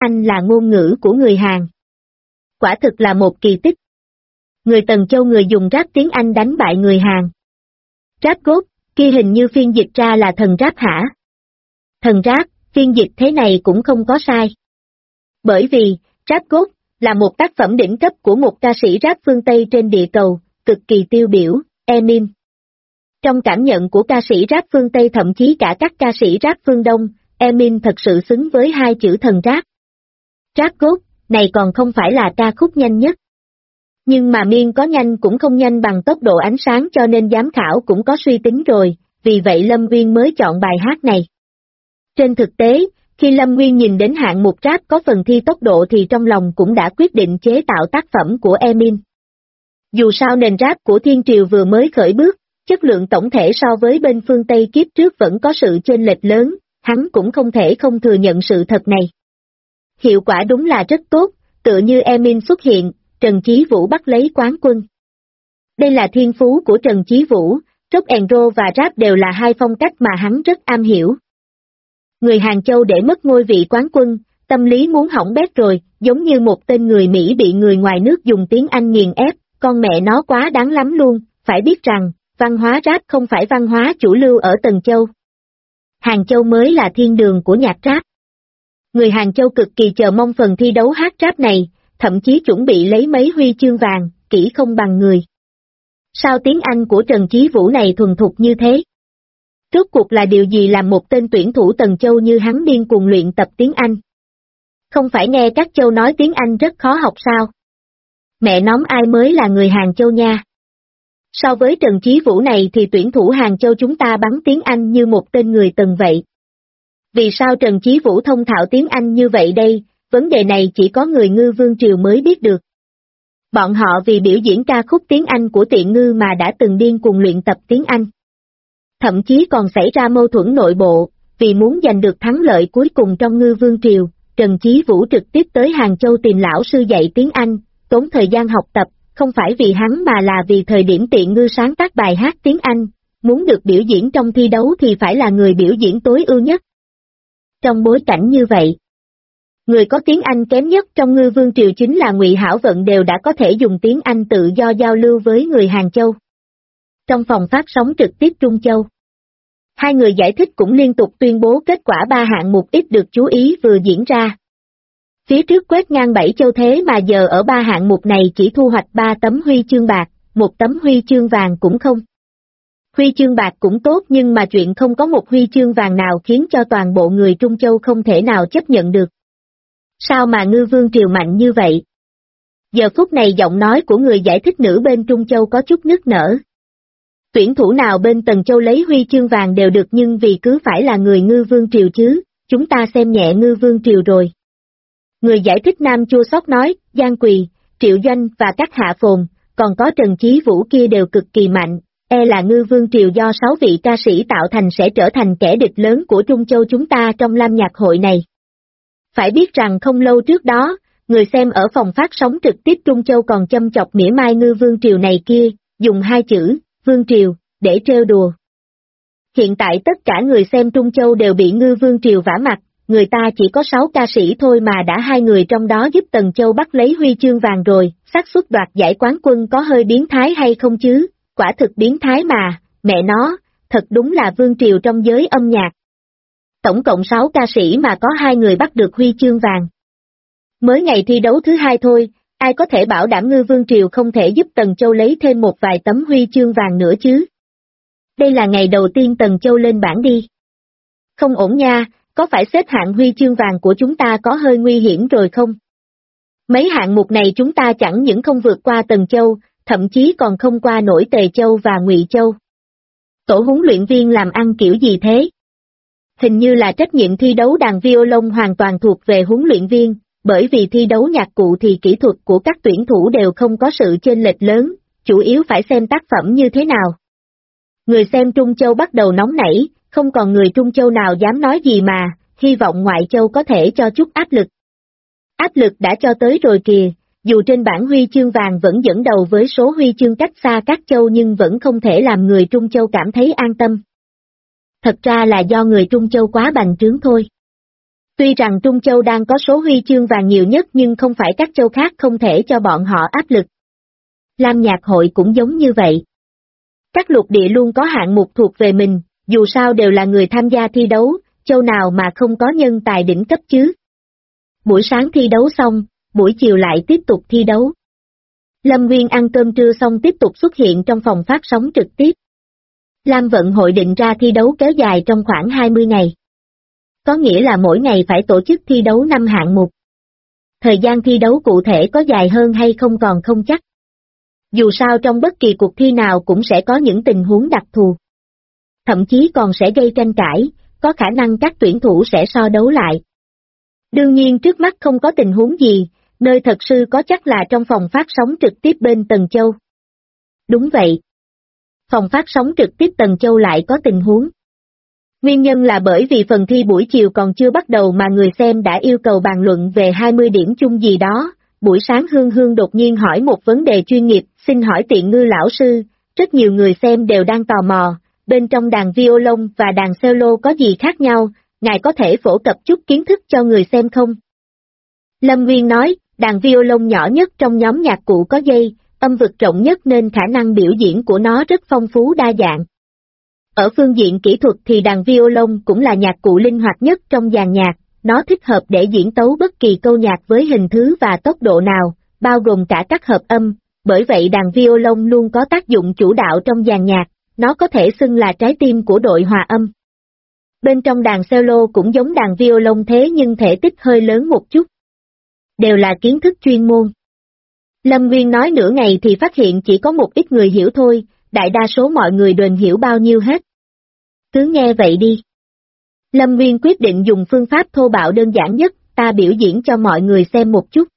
Anh là ngôn ngữ của người Hàn. Quả thực là một kỳ tích. Người Tần Châu người dùng rap tiếng Anh đánh bại người Hàn. Rap God, kia hình như phiên dịch ra là thần rap hả? Thần rap, phiên dịch thế này cũng không có sai. Bởi vì, rap God là một tác phẩm đỉnh cấp của một ca sĩ rap phương Tây trên địa cầu, cực kỳ tiêu biểu, Eminem. Trong cảm nhận của ca sĩ rap phương Tây thậm chí cả các ca sĩ rap phương Đông, Eminem thật sự xứng với hai chữ thần rap. Rap God, này còn không phải là ca khúc nhanh nhất. Nhưng mà Miên có nhanh cũng không nhanh bằng tốc độ ánh sáng cho nên giám khảo cũng có suy tính rồi, vì vậy Lâm Nguyên mới chọn bài hát này. Trên thực tế, khi Lâm Nguyên nhìn đến hạng mục rap có phần thi tốc độ thì trong lòng cũng đã quyết định chế tạo tác phẩm của Eminem. Dù sao nền rap của Thiên Triều vừa mới khởi bước, chất lượng tổng thể so với bên phương Tây kiếp trước vẫn có sự chênh lệch lớn, hắn cũng không thể không thừa nhận sự thật này. Hiệu quả đúng là rất tốt, tựa như Eminem xuất hiện, Trần Chí Vũ bắt lấy quán quân. Đây là thiên phú của Trần Chí Vũ, rock and roll và rap đều là hai phong cách mà hắn rất am hiểu. Người Hàng Châu để mất ngôi vị quán quân, tâm lý muốn hỏng bét rồi, giống như một tên người Mỹ bị người ngoài nước dùng tiếng Anh nghiền ép, con mẹ nó quá đáng lắm luôn, phải biết rằng, văn hóa rap không phải văn hóa chủ lưu ở Tần Châu. Hàng Châu mới là thiên đường của nhạc rap. Người Hàng Châu cực kỳ chờ mong phần thi đấu hát rap này, thậm chí chuẩn bị lấy mấy huy chương vàng, kỹ không bằng người. Sao tiếng Anh của Trần Chí Vũ này thuần thục như thế? Rốt cuộc là điều gì làm một tên tuyển thủ Tần Châu như hắn điên cuồng luyện tập tiếng Anh? Không phải nghe các châu nói tiếng Anh rất khó học sao? Mẹ nóm ai mới là người Hàng Châu nha? So với Trần Chí Vũ này thì tuyển thủ Hàng Châu chúng ta bắn tiếng Anh như một tên người Tần vậy. Vì sao Trần Chí Vũ thông thạo tiếng Anh như vậy đây? Vấn đề này chỉ có người Ngư Vương Triều mới biết được. Bọn họ vì biểu diễn ca khúc tiếng Anh của Tiện Ngư mà đã từng điên cuồng luyện tập tiếng Anh. Thậm chí còn xảy ra mâu thuẫn nội bộ, vì muốn giành được thắng lợi cuối cùng trong Ngư Vương Triều, Trần Chí Vũ trực tiếp tới Hàng Châu tìm lão sư dạy tiếng Anh, tốn thời gian học tập, không phải vì hắn mà là vì thời điểm Tiện Ngư sáng tác bài hát tiếng Anh, muốn được biểu diễn trong thi đấu thì phải là người biểu diễn tối ưu nhất. Trong bối cảnh như vậy, người có tiếng Anh kém nhất trong Ngư Vương Triều chính là Ngụy Hảo Vận đều đã có thể dùng tiếng Anh tự do giao lưu với người Hàng Châu. Trong phòng phát sóng trực tiếp Trung Châu, hai người giải thích cũng liên tục tuyên bố kết quả ba hạng mục ít được chú ý vừa diễn ra. Phía trước quét ngang 7 châu thế mà giờ ở ba hạng mục này chỉ thu hoạch 3 tấm huy chương bạc, một tấm huy chương vàng cũng không. Huy chương bạc cũng tốt nhưng mà chuyện không có một huy chương vàng nào khiến cho toàn bộ người Trung Châu không thể nào chấp nhận được. Sao mà Ngư Vương Triều mạnh như vậy? Giờ phút này giọng nói của người giải thích nữ bên Trung Châu có chút nức nở. Tuyển thủ nào bên Tần Châu lấy huy chương vàng đều được nhưng vì cứ phải là người Ngư Vương Triều chứ, chúng ta xem nhẹ Ngư Vương Triều rồi. Người giải thích nam chua xót nói, Giang Quỳ, Triệu Doanh và các hạ phồn, còn có Trần Chí Vũ kia đều cực kỳ mạnh, là Ngư Vương Triều do 6 vị ca sĩ tạo thành sẽ trở thành kẻ địch lớn của Trung Châu chúng ta trong Lam Nhạc Hội này. Phải biết rằng không lâu trước đó, người xem ở phòng phát sóng trực tiếp Trung Châu còn châm chọc mỉa mai Ngư Vương Triều này kia, dùng hai chữ, Vương Triều, để trêu đùa. Hiện tại tất cả người xem Trung Châu đều bị Ngư Vương Triều vả mặt, người ta chỉ có 6 ca sĩ thôi mà đã hai người trong đó giúp Tần Châu bắt lấy huy chương vàng rồi, xác suất đoạt giải quán quân có hơi biến thái hay không chứ, quả thực biến thái mà, mẹ nó, thật đúng là Vương Triều trong giới âm nhạc. Tổng cộng 6 ca sĩ mà có 2 người bắt được huy chương vàng. Mới ngày thi đấu thứ 2 thôi, ai có thể bảo đảm Ngư Vương Triều không thể giúp Tần Châu lấy thêm một vài tấm huy chương vàng nữa chứ? Đây là ngày đầu tiên Tần Châu lên bảng đi. Không ổn nha, có phải xếp hạng huy chương vàng của chúng ta có hơi nguy hiểm rồi không? Mấy hạng mục này chúng ta chẳng những không vượt qua Tần Châu, thậm chí còn không qua nổi Tề Châu và Ngụy Châu. Tổ huấn luyện viên làm ăn kiểu gì thế? Hình như là trách nhiệm thi đấu đàn violon hoàn toàn thuộc về huấn luyện viên, bởi vì thi đấu nhạc cụ thì kỹ thuật của các tuyển thủ đều không có sự chênh lệch lớn, chủ yếu phải xem tác phẩm như thế nào. Người xem Trung Châu bắt đầu nóng nảy, không còn người Trung Châu nào dám nói gì mà, hy vọng ngoại châu có thể cho chút áp lực. Áp lực đã cho tới rồi kìa, dù trên bảng huy chương vàng vẫn dẫn đầu với số huy chương cách xa các châu nhưng vẫn không thể làm người Trung Châu cảm thấy an tâm. Thật ra là do người Trung Châu quá bành trướng thôi. Tuy rằng Trung Châu đang có số huy chương vàng nhiều nhất nhưng không phải các châu khác không thể cho bọn họ áp lực. Lam Nhạc Hội cũng giống như vậy. Các lục địa luôn có hạng mục thuộc về mình, dù sao đều là người tham gia thi đấu, châu nào mà không có nhân tài đỉnh cấp chứ. Buổi sáng thi đấu xong, buổi chiều lại tiếp tục thi đấu. Lâm Nguyên ăn cơm trưa xong tiếp tục xuất hiện trong phòng phát sóng trực tiếp. Lam Vận Hội định ra thi đấu kéo dài trong khoảng 20 ngày. Có nghĩa là mỗi ngày phải tổ chức thi đấu 5 hạng mục. Thời gian thi đấu cụ thể có dài hơn hay không còn không chắc. Dù sao trong bất kỳ cuộc thi nào cũng sẽ có những tình huống đặc thù. Thậm chí còn sẽ gây tranh cãi, có khả năng các tuyển thủ sẽ so đấu lại. Đương nhiên trước mắt không có tình huống gì, nơi thật sự có chắc là trong phòng phát sóng trực tiếp bên Tần Châu. Đúng vậy. Phòng phát sóng trực tiếp Tần Châu lại có tình huống. Nguyên nhân là bởi vì phần thi buổi chiều còn chưa bắt đầu mà người xem đã yêu cầu bàn luận về 20 điểm chung gì đó. Buổi sáng Hương Hương đột nhiên hỏi một vấn đề chuyên nghiệp, xin hỏi Tiện Ngư lão sư, rất nhiều người xem đều đang tò mò, bên trong đàn violon và đàn cello có gì khác nhau, ngài có thể phổ cập chút kiến thức cho người xem không? Lâm Nguyên nói, đàn violon nhỏ nhất trong nhóm nhạc cụ có dây, âm vực rộng nhất nên khả năng biểu diễn của nó rất phong phú đa dạng. Ở phương diện kỹ thuật thì đàn violon cũng là nhạc cụ linh hoạt nhất trong dàn nhạc, nó thích hợp để diễn tấu bất kỳ câu nhạc với hình thứ và tốc độ nào, bao gồm cả các hợp âm, bởi vậy đàn violon luôn có tác dụng chủ đạo trong dàn nhạc, nó có thể xưng là trái tim của đội hòa âm. Bên trong đàn cello cũng giống đàn violon thế nhưng thể tích hơi lớn một chút. Đều là kiến thức chuyên môn. Lâm Nguyên nói nửa ngày thì phát hiện chỉ có một ít người hiểu thôi, đại đa số mọi người đều hiểu bao nhiêu hết. Cứ nghe vậy đi. Lâm Nguyên quyết định dùng phương pháp thô bạo đơn giản nhất, ta biểu diễn cho mọi người xem một chút.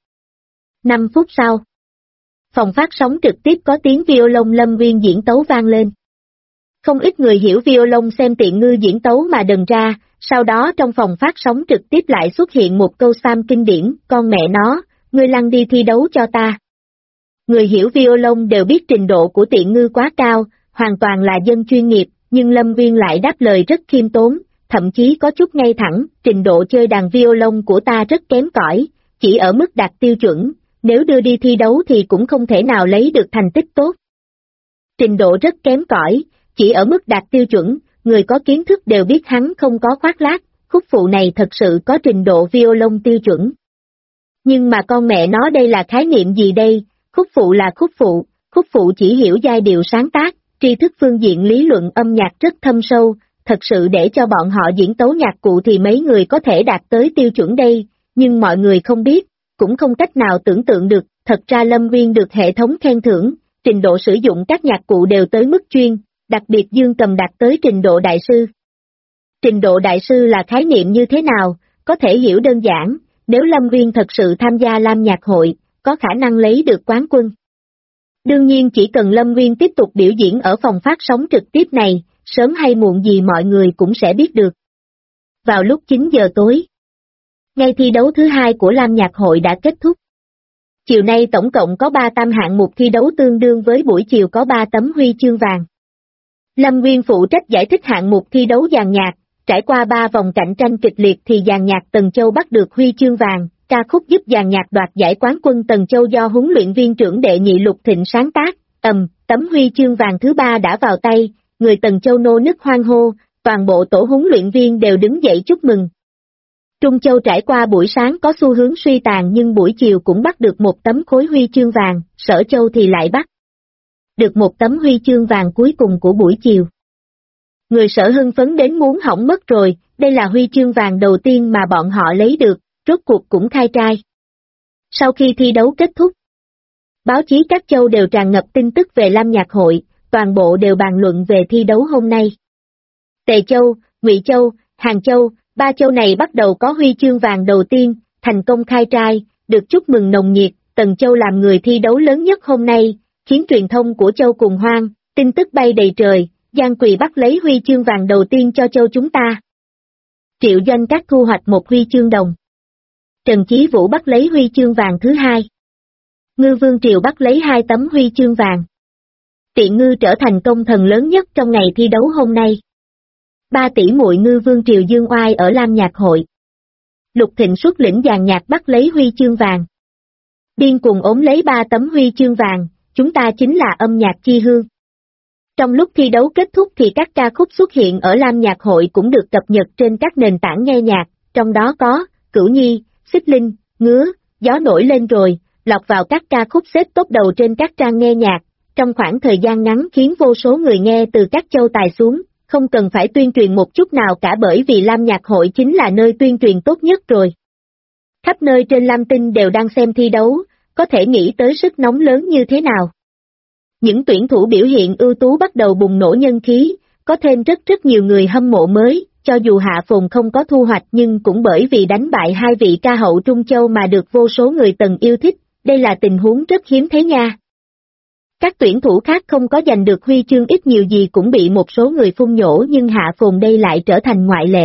5 phút sau. Phòng phát sóng trực tiếp có tiếng violon Lâm Nguyên diễn tấu vang lên. Không ít người hiểu violon xem Tiện Ngư diễn tấu mà đần ra, sau đó trong phòng phát sóng trực tiếp lại xuất hiện một câu spam kinh điển, con mẹ nó, ngươi lăn đi thi đấu cho ta. Người hiểu violon đều biết trình độ của Tiện Ngư quá cao, hoàn toàn là dân chuyên nghiệp, nhưng Lâm Nguyên lại đáp lời rất khiêm tốn, thậm chí có chút ngay thẳng, trình độ chơi đàn violon của ta rất kém cỏi, chỉ ở mức đạt tiêu chuẩn, nếu đưa đi thi đấu thì cũng không thể nào lấy được thành tích tốt. Trình độ rất kém cỏi, chỉ ở mức đạt tiêu chuẩn, người có kiến thức đều biết hắn không có khoác lác, khúc phụ này thật sự có trình độ violon tiêu chuẩn. Nhưng mà con mẹ nó đây là khái niệm gì đây, khúc phụ là khúc phụ chỉ hiểu giai điệu sáng tác, tri thức phương diện lý luận âm nhạc rất thâm sâu, thật sự để cho bọn họ diễn tấu nhạc cụ thì mấy người có thể đạt tới tiêu chuẩn đây, nhưng mọi người không biết, cũng không cách nào tưởng tượng được, thật ra Lâm Nguyên được hệ thống khen thưởng, trình độ sử dụng các nhạc cụ đều tới mức chuyên, đặc biệt dương cầm đạt tới trình độ đại sư. Trình độ đại sư là khái niệm như thế nào, có thể hiểu đơn giản, nếu Lâm Nguyên thật sự tham gia Lam Nhạc Hội, có khả năng lấy được quán quân. Đương nhiên chỉ cần Lâm Nguyên tiếp tục biểu diễn ở phòng phát sóng trực tiếp này, sớm hay muộn gì mọi người cũng sẽ biết được. Vào lúc 9 giờ tối, ngày thi đấu thứ 2 của Lam Nhạc Hội đã kết thúc. Chiều nay tổng cộng có 3 tam hạng mục thi đấu tương đương với buổi chiều có 3 tấm huy chương vàng. Lâm Nguyên phụ trách giải thích hạng mục thi đấu dàn nhạc, trải qua 3 vòng cạnh tranh kịch liệt thì dàn nhạc Tần Châu bắt được huy chương vàng, ca khúc giúp dàn nhạc đoạt giải quán quân Tần Châu do huấn luyện viên trưởng Đệ Nhị Lục Thịnh sáng tác, tấm huy chương vàng thứ 3 đã vào tay, người Tần Châu nô nức hoan hô, toàn bộ tổ huấn luyện viên đều đứng dậy chúc mừng. Trung Châu trải qua buổi sáng có xu hướng suy tàn nhưng buổi chiều cũng bắt được một tấm khối huy chương vàng, Sở Châu thì lại bắt được một tấm huy chương vàng cuối cùng của buổi chiều. Người Sở hưng phấn đến muốn hỏng mất rồi, đây là huy chương vàng đầu tiên mà bọn họ lấy được, rốt cuộc cũng khai trai. Sau khi thi đấu kết thúc, báo chí các châu đều tràn ngập tin tức về Lam Nhạc Hội, toàn bộ đều bàn luận về thi đấu hôm nay. Tề Châu, Ngụy Châu, Hàng Châu, 3 châu này bắt đầu có huy chương vàng đầu tiên, thành công khai trai, được chúc mừng nồng nhiệt, Tần Châu làm người thi đấu lớn nhất hôm nay, khiến truyền thông của châu cùng hoan, tin tức bay đầy trời, Giang Quỳ bắt lấy huy chương vàng đầu tiên cho châu chúng ta. Triệu Doanh Các thu hoạch một huy chương đồng. Trần Chí Vũ bắt lấy huy chương vàng thứ 2. Ngư Vương Triều bắt lấy 2 tấm huy chương vàng. Tiện Ngư trở thành công thần lớn nhất trong ngày thi đấu hôm nay. 3 tỷ muội Ngư Vương Triều dương oai ở Lam Nhạc Hội. Lục Thịnh xuất lĩnh dàn nhạc bắt lấy huy chương vàng. Điên cuồng ốm lấy 3 tấm huy chương vàng, chúng ta chính là âm nhạc chi hương. Trong lúc thi đấu kết thúc thì các ca khúc xuất hiện ở Lam Nhạc Hội cũng được cập nhật trên các nền tảng nghe nhạc, trong đó có Cửu Nhi, Xích Linh, Ngứa, Gió Nổi Lên Rồi, lọt vào các ca khúc xếp top đầu trên các trang nghe nhạc, trong khoảng thời gian ngắn khiến vô số người nghe từ các châu tài xuống, không cần phải tuyên truyền một chút nào cả bởi vì Lam Nhạc Hội chính là nơi tuyên truyền tốt nhất rồi. Khắp nơi trên Lam Tinh đều đang xem thi đấu, có thể nghĩ tới sức nóng lớn như thế nào. Những tuyển thủ biểu hiện ưu tú bắt đầu bùng nổ nhân khí, có thêm rất nhiều người hâm mộ mới, cho dù Hạ Phồn không có thu hoạch nhưng cũng bởi vì đánh bại 2 vị ca hậu Trung Châu mà được vô số người Tần yêu thích, đây là tình huống rất hiếm thấy nha. Các tuyển thủ khác không có giành được huy chương ít nhiều gì cũng bị một số người phun nhổ nhưng Hạ Phồn đây lại trở thành ngoại lệ.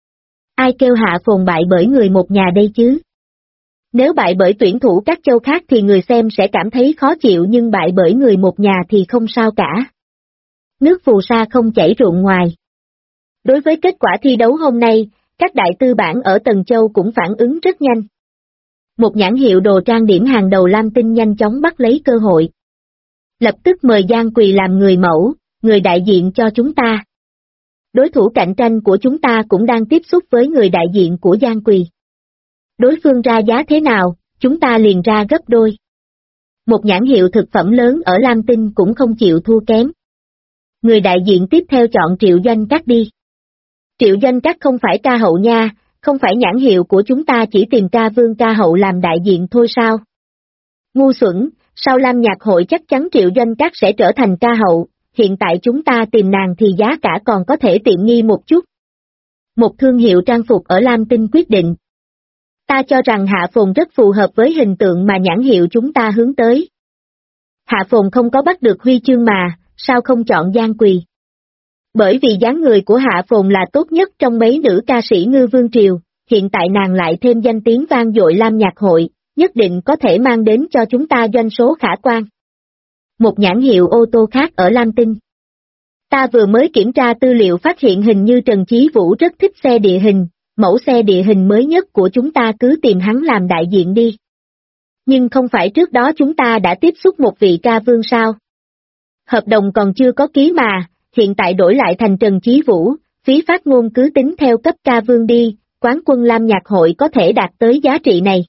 Ai kêu Hạ Phồn bại bởi người một nhà đây chứ? Nếu bại bởi tuyển thủ các châu khác thì người xem sẽ cảm thấy khó chịu nhưng bại bởi người một nhà thì không sao cả. Nước phù sa không chảy ruộng ngoài. Đối với kết quả thi đấu hôm nay, các đại tư bản ở Tần Châu cũng phản ứng rất nhanh. Một nhãn hiệu đồ trang điểm hàng đầu Lam Tinh nhanh chóng bắt lấy cơ hội. Lập tức mời Giang Quỳ làm người mẫu, người đại diện cho chúng ta. Đối thủ cạnh tranh của chúng ta cũng đang tiếp xúc với người đại diện của Giang Quỳ. Đối phương ra giá thế nào, chúng ta liền ra gấp đôi. Một nhãn hiệu thực phẩm lớn ở Lam Tinh cũng không chịu thua kém. Người đại diện tiếp theo chọn Triệu Doanh Các đi. Triệu Doanh Các không phải ca hậu nha, không phải nhãn hiệu của chúng ta chỉ tìm ca vương ca hậu làm đại diện thôi sao? Ngu xuẩn, sau Lam Nhạc Hội chắc chắn Triệu Doanh Các sẽ trở thành ca hậu, hiện tại chúng ta tìm nàng thì giá cả còn có thể tiện nghi một chút. Một thương hiệu trang phục ở Lam Tinh quyết định. Ta cho rằng Hạ Phồn rất phù hợp với hình tượng mà nhãn hiệu chúng ta hướng tới. Hạ Phồn không có bắt được huy chương mà, sao không chọn Giang Quỳ? Bởi vì dáng người của Hạ Phồn là tốt nhất trong mấy nữ ca sĩ Ngư Vương Triều, hiện tại nàng lại thêm danh tiếng vang dội Lam Nhạc Hội, nhất định có thể mang đến cho chúng ta doanh số khả quan. Một nhãn hiệu ô tô khác ở Lam Tinh. Ta vừa mới kiểm tra tư liệu phát hiện hình như Trần Chí Vũ rất thích xe địa hình, mẫu xe địa hình mới nhất của chúng ta cứ tìm hắn làm đại diện đi. Nhưng không phải trước đó chúng ta đã tiếp xúc một vị ca vương sao? Hợp đồng còn chưa có ký mà, hiện tại đổi lại thành Trần Chí Vũ, phí phát ngôn cứ tính theo cấp ca vương đi, quán quân Lam Nhạc Hội có thể đạt tới giá trị này.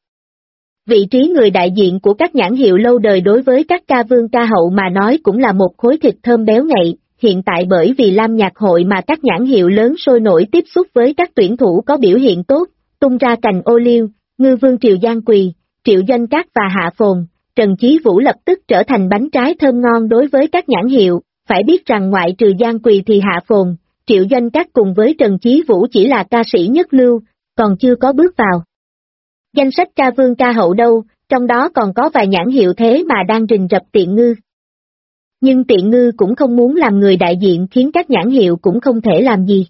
Vị trí người đại diện của các nhãn hiệu lâu đời đối với các ca vương ca hậu mà nói cũng là một khối thịt thơm béo ngậy, hiện tại bởi vì Lam Nhạc Hội mà các nhãn hiệu lớn sôi nổi tiếp xúc với các tuyển thủ có biểu hiện tốt, tung ra cành ô liu, Ngư Vương Triều Giang Quỳ, Triệu Doanh Các và Hạ Phồn, Trần Chí Vũ lập tức trở thành bánh trái thơm ngon đối với các nhãn hiệu, phải biết rằng ngoại trừ Giang Quỳ thì Hạ Phồn, Triệu Doanh Các cùng với Trần Chí Vũ chỉ là ca sĩ nhất lưu, còn chưa có bước vào danh sách ca vương ca hậu đâu, trong đó còn có vài nhãn hiệu thế mà đang rình rập Tiện Ngư. Nhưng Tiện Ngư cũng không muốn làm người đại diện khiến các nhãn hiệu cũng không thể làm gì.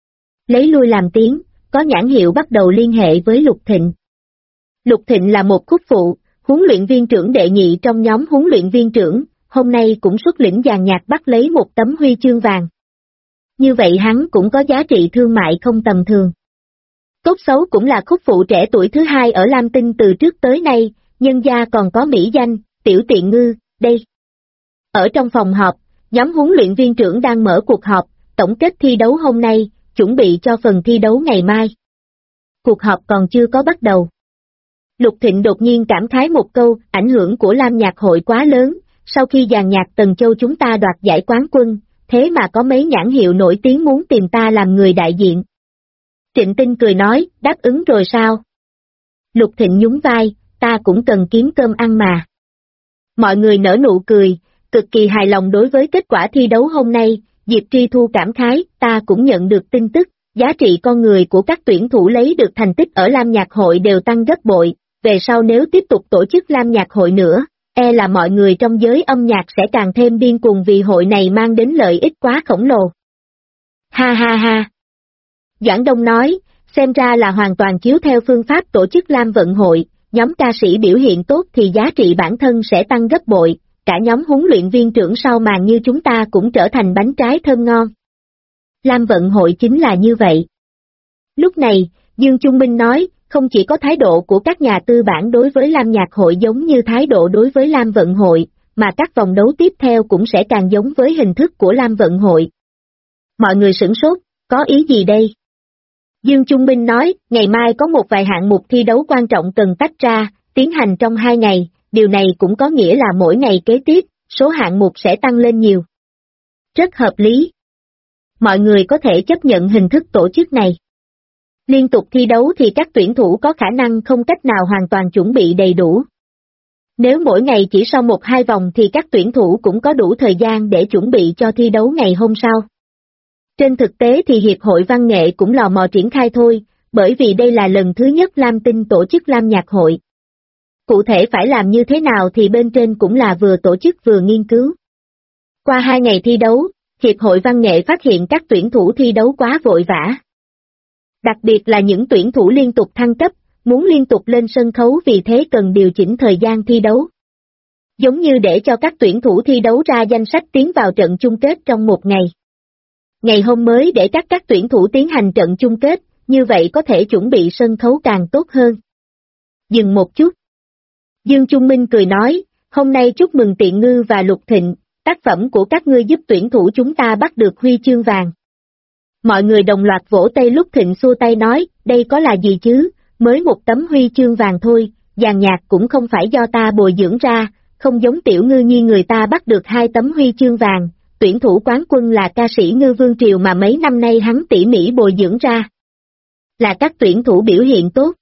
Lấy lui làm tiếng, có nhãn hiệu bắt đầu liên hệ với Lục Thịnh. Lục Thịnh là một khúc phụ, huấn luyện viên trưởng đệ nhị trong nhóm huấn luyện viên trưởng, hôm nay cũng xuất lĩnh dàn nhạc bắt lấy một tấm huy chương vàng. Như vậy hắn cũng có giá trị thương mại không tầm thường. Tốt xấu cũng là khúc phụ trẻ tuổi thứ hai ở Lam Tinh từ trước tới nay, nhân gia còn có mỹ danh, Tiểu Tiện Ngư, đây. Ở trong phòng họp, nhóm huấn luyện viên trưởng đang mở cuộc họp, tổng kết thi đấu hôm nay, chuẩn bị cho phần thi đấu ngày mai. Cuộc họp còn chưa có bắt đầu. Lục Thịnh đột nhiên cảm khái một câu, ảnh hưởng của Lam Nhạc Hội quá lớn, sau khi dàn nhạc Tần Châu chúng ta đoạt giải quán quân, thế mà có mấy nhãn hiệu nổi tiếng muốn tìm ta làm người đại diện. Trịnh Tinh cười nói, đáp ứng rồi sao? Lục Thịnh nhún vai, ta cũng cần kiếm cơm ăn mà. Mọi người nở nụ cười, cực kỳ hài lòng đối với kết quả thi đấu hôm nay, Diệp Tri Thu cảm khái, ta cũng nhận được tin tức, giá trị con người của các tuyển thủ lấy được thành tích ở Lam Nhạc Hội đều tăng gấp bội, về sau nếu tiếp tục tổ chức Lam Nhạc Hội nữa, e là mọi người trong giới âm nhạc sẽ càng thêm điên cuồng vì hội này mang đến lợi ích quá khổng lồ. Ha ha ha! Doãn Đông nói, xem ra là hoàn toàn chiếu theo phương pháp tổ chức Lam Vận Hội, nhóm ca sĩ biểu hiện tốt thì giá trị bản thân sẽ tăng gấp bội, cả nhóm huấn luyện viên trưởng sau màn như chúng ta cũng trở thành bánh trái thơm ngon. Lam Vận Hội chính là như vậy. Lúc này, Dương Trung Minh nói, Không chỉ có thái độ của các nhà tư bản đối với Lam Nhạc Hội giống như thái độ đối với Lam Vận Hội, mà các vòng đấu tiếp theo cũng sẽ càng giống với hình thức của Lam Vận Hội. Mọi người sửng sốt, có ý gì đây? Dương Trung Minh nói, ngày mai có một vài hạng mục thi đấu quan trọng cần tách ra, tiến hành trong 2 ngày, điều này cũng có nghĩa là mỗi ngày kế tiếp, số hạng mục sẽ tăng lên nhiều. Rất hợp lý. Mọi người có thể chấp nhận hình thức tổ chức này. Liên tục thi đấu thì các tuyển thủ có khả năng không cách nào hoàn toàn chuẩn bị đầy đủ. Nếu mỗi ngày chỉ sau 1-2 vòng thì các tuyển thủ cũng có đủ thời gian để chuẩn bị cho thi đấu ngày hôm sau. Trên thực tế thì Hiệp hội Văn nghệ cũng lò mò triển khai thôi, bởi vì đây là lần thứ nhất Lam Tinh tổ chức Lam Nhạc Hội. Cụ thể phải làm như thế nào thì bên trên cũng là vừa tổ chức vừa nghiên cứu. Qua 2 ngày thi đấu, Hiệp hội Văn nghệ phát hiện các tuyển thủ thi đấu quá vội vã. Đặc biệt là những tuyển thủ liên tục thăng cấp, muốn liên tục lên sân khấu vì thế cần điều chỉnh thời gian thi đấu. Giống như để cho các tuyển thủ thi đấu ra danh sách tiến vào trận chung kết trong 1 ngày. Ngày hôm mới để các tuyển thủ tiến hành trận chung kết, như vậy có thể chuẩn bị sân khấu càng tốt hơn. Dừng một chút. Dương Trung Minh cười nói, hôm nay chúc mừng Tiện Ngư và Lục Thịnh, tác phẩm của các ngươi giúp tuyển thủ chúng ta bắt được huy chương vàng. Mọi người đồng loạt vỗ tay. Lúc Thịnh xua tay nói, đây có là gì chứ, mới một tấm huy chương vàng thôi, dàn nhạc cũng không phải do ta bồi dưỡng ra, không giống Tiểu Ngư Nhi người ta bắt được 2 tấm huy chương vàng, tuyển thủ quán quân là ca sĩ Ngư Vương Triều mà mấy năm nay hắn tỉ mỉ bồi dưỡng ra. Là các tuyển thủ biểu hiện tốt.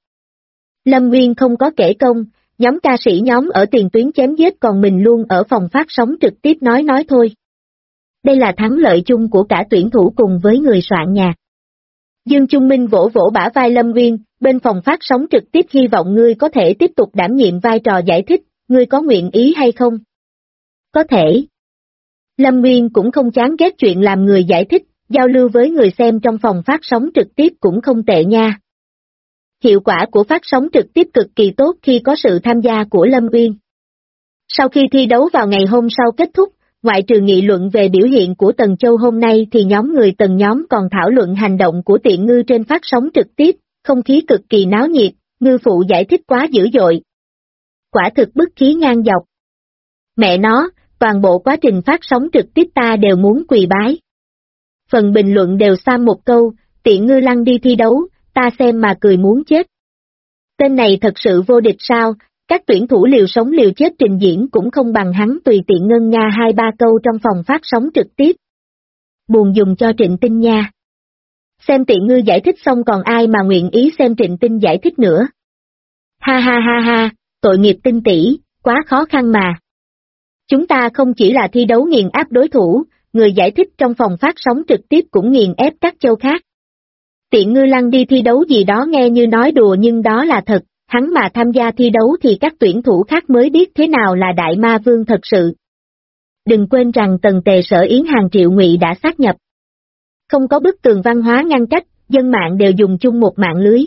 Lâm Nguyên không có kể công, nhóm ca sĩ nhóm ở tiền tuyến chém giết còn mình luôn ở phòng phát sóng trực tiếp nói thôi. Đây là thắng lợi chung của cả tuyển thủ cùng với người soạn nhạc. Dương Trung Minh vỗ vỗ bả vai Lâm Nguyên, bên phòng phát sóng trực tiếp hy vọng ngươi có thể tiếp tục đảm nhiệm vai trò giải thích, ngươi có nguyện ý hay không? Có thể. Lâm Nguyên cũng không chán ghét chuyện làm người giải thích, giao lưu với người xem trong phòng phát sóng trực tiếp cũng không tệ nha. Hiệu quả của phát sóng trực tiếp cực kỳ tốt khi có sự tham gia của Lâm Nguyên. Sau khi thi đấu vào ngày hôm sau kết thúc, ngoại trừ nghị luận về biểu hiện của Tần Châu hôm nay thì nhóm người Tần nhóm còn thảo luận hành động của Tiện Ngư trên phát sóng trực tiếp, không khí cực kỳ náo nhiệt, ngư phụ giải thích quá dữ dội. Quả thực bức khí ngang dọc. Mẹ nó, toàn bộ quá trình phát sóng trực tiếp ta đều muốn quỳ bái. Phần bình luận đều xăm một câu, Tiện Ngư lăn đi thi đấu, ta xem mà cười muốn chết. Tên này thật sự vô địch sao, các tuyển thủ liều sống liều chết trình diễn cũng không bằng hắn tùy tiện ngân nga 2-3 câu trong phòng phát sóng trực tiếp. Buồn dùng cho Trịnh Tinh nha. Xem Tiện Ngư giải thích xong còn ai mà nguyện ý xem Trịnh Tinh giải thích nữa. Ha ha ha ha, tội nghiệp Tinh tỷ, quá khó khăn mà. Chúng ta không chỉ là thi đấu nghiền áp đối thủ, người giải thích trong phòng phát sóng trực tiếp cũng nghiền ép các châu khác. Tiện Ngư lăn đi thi đấu gì đó nghe như nói đùa nhưng đó là thật, hắn mà tham gia thi đấu thì các tuyển thủ khác mới biết thế nào là đại ma vương thật sự. Đừng quên rằng Tần Tề Sở Yến hàng triệu ngụy đã sát nhập. Không có bức tường văn hóa ngăn cách, dân mạng đều dùng chung một mạng lưới.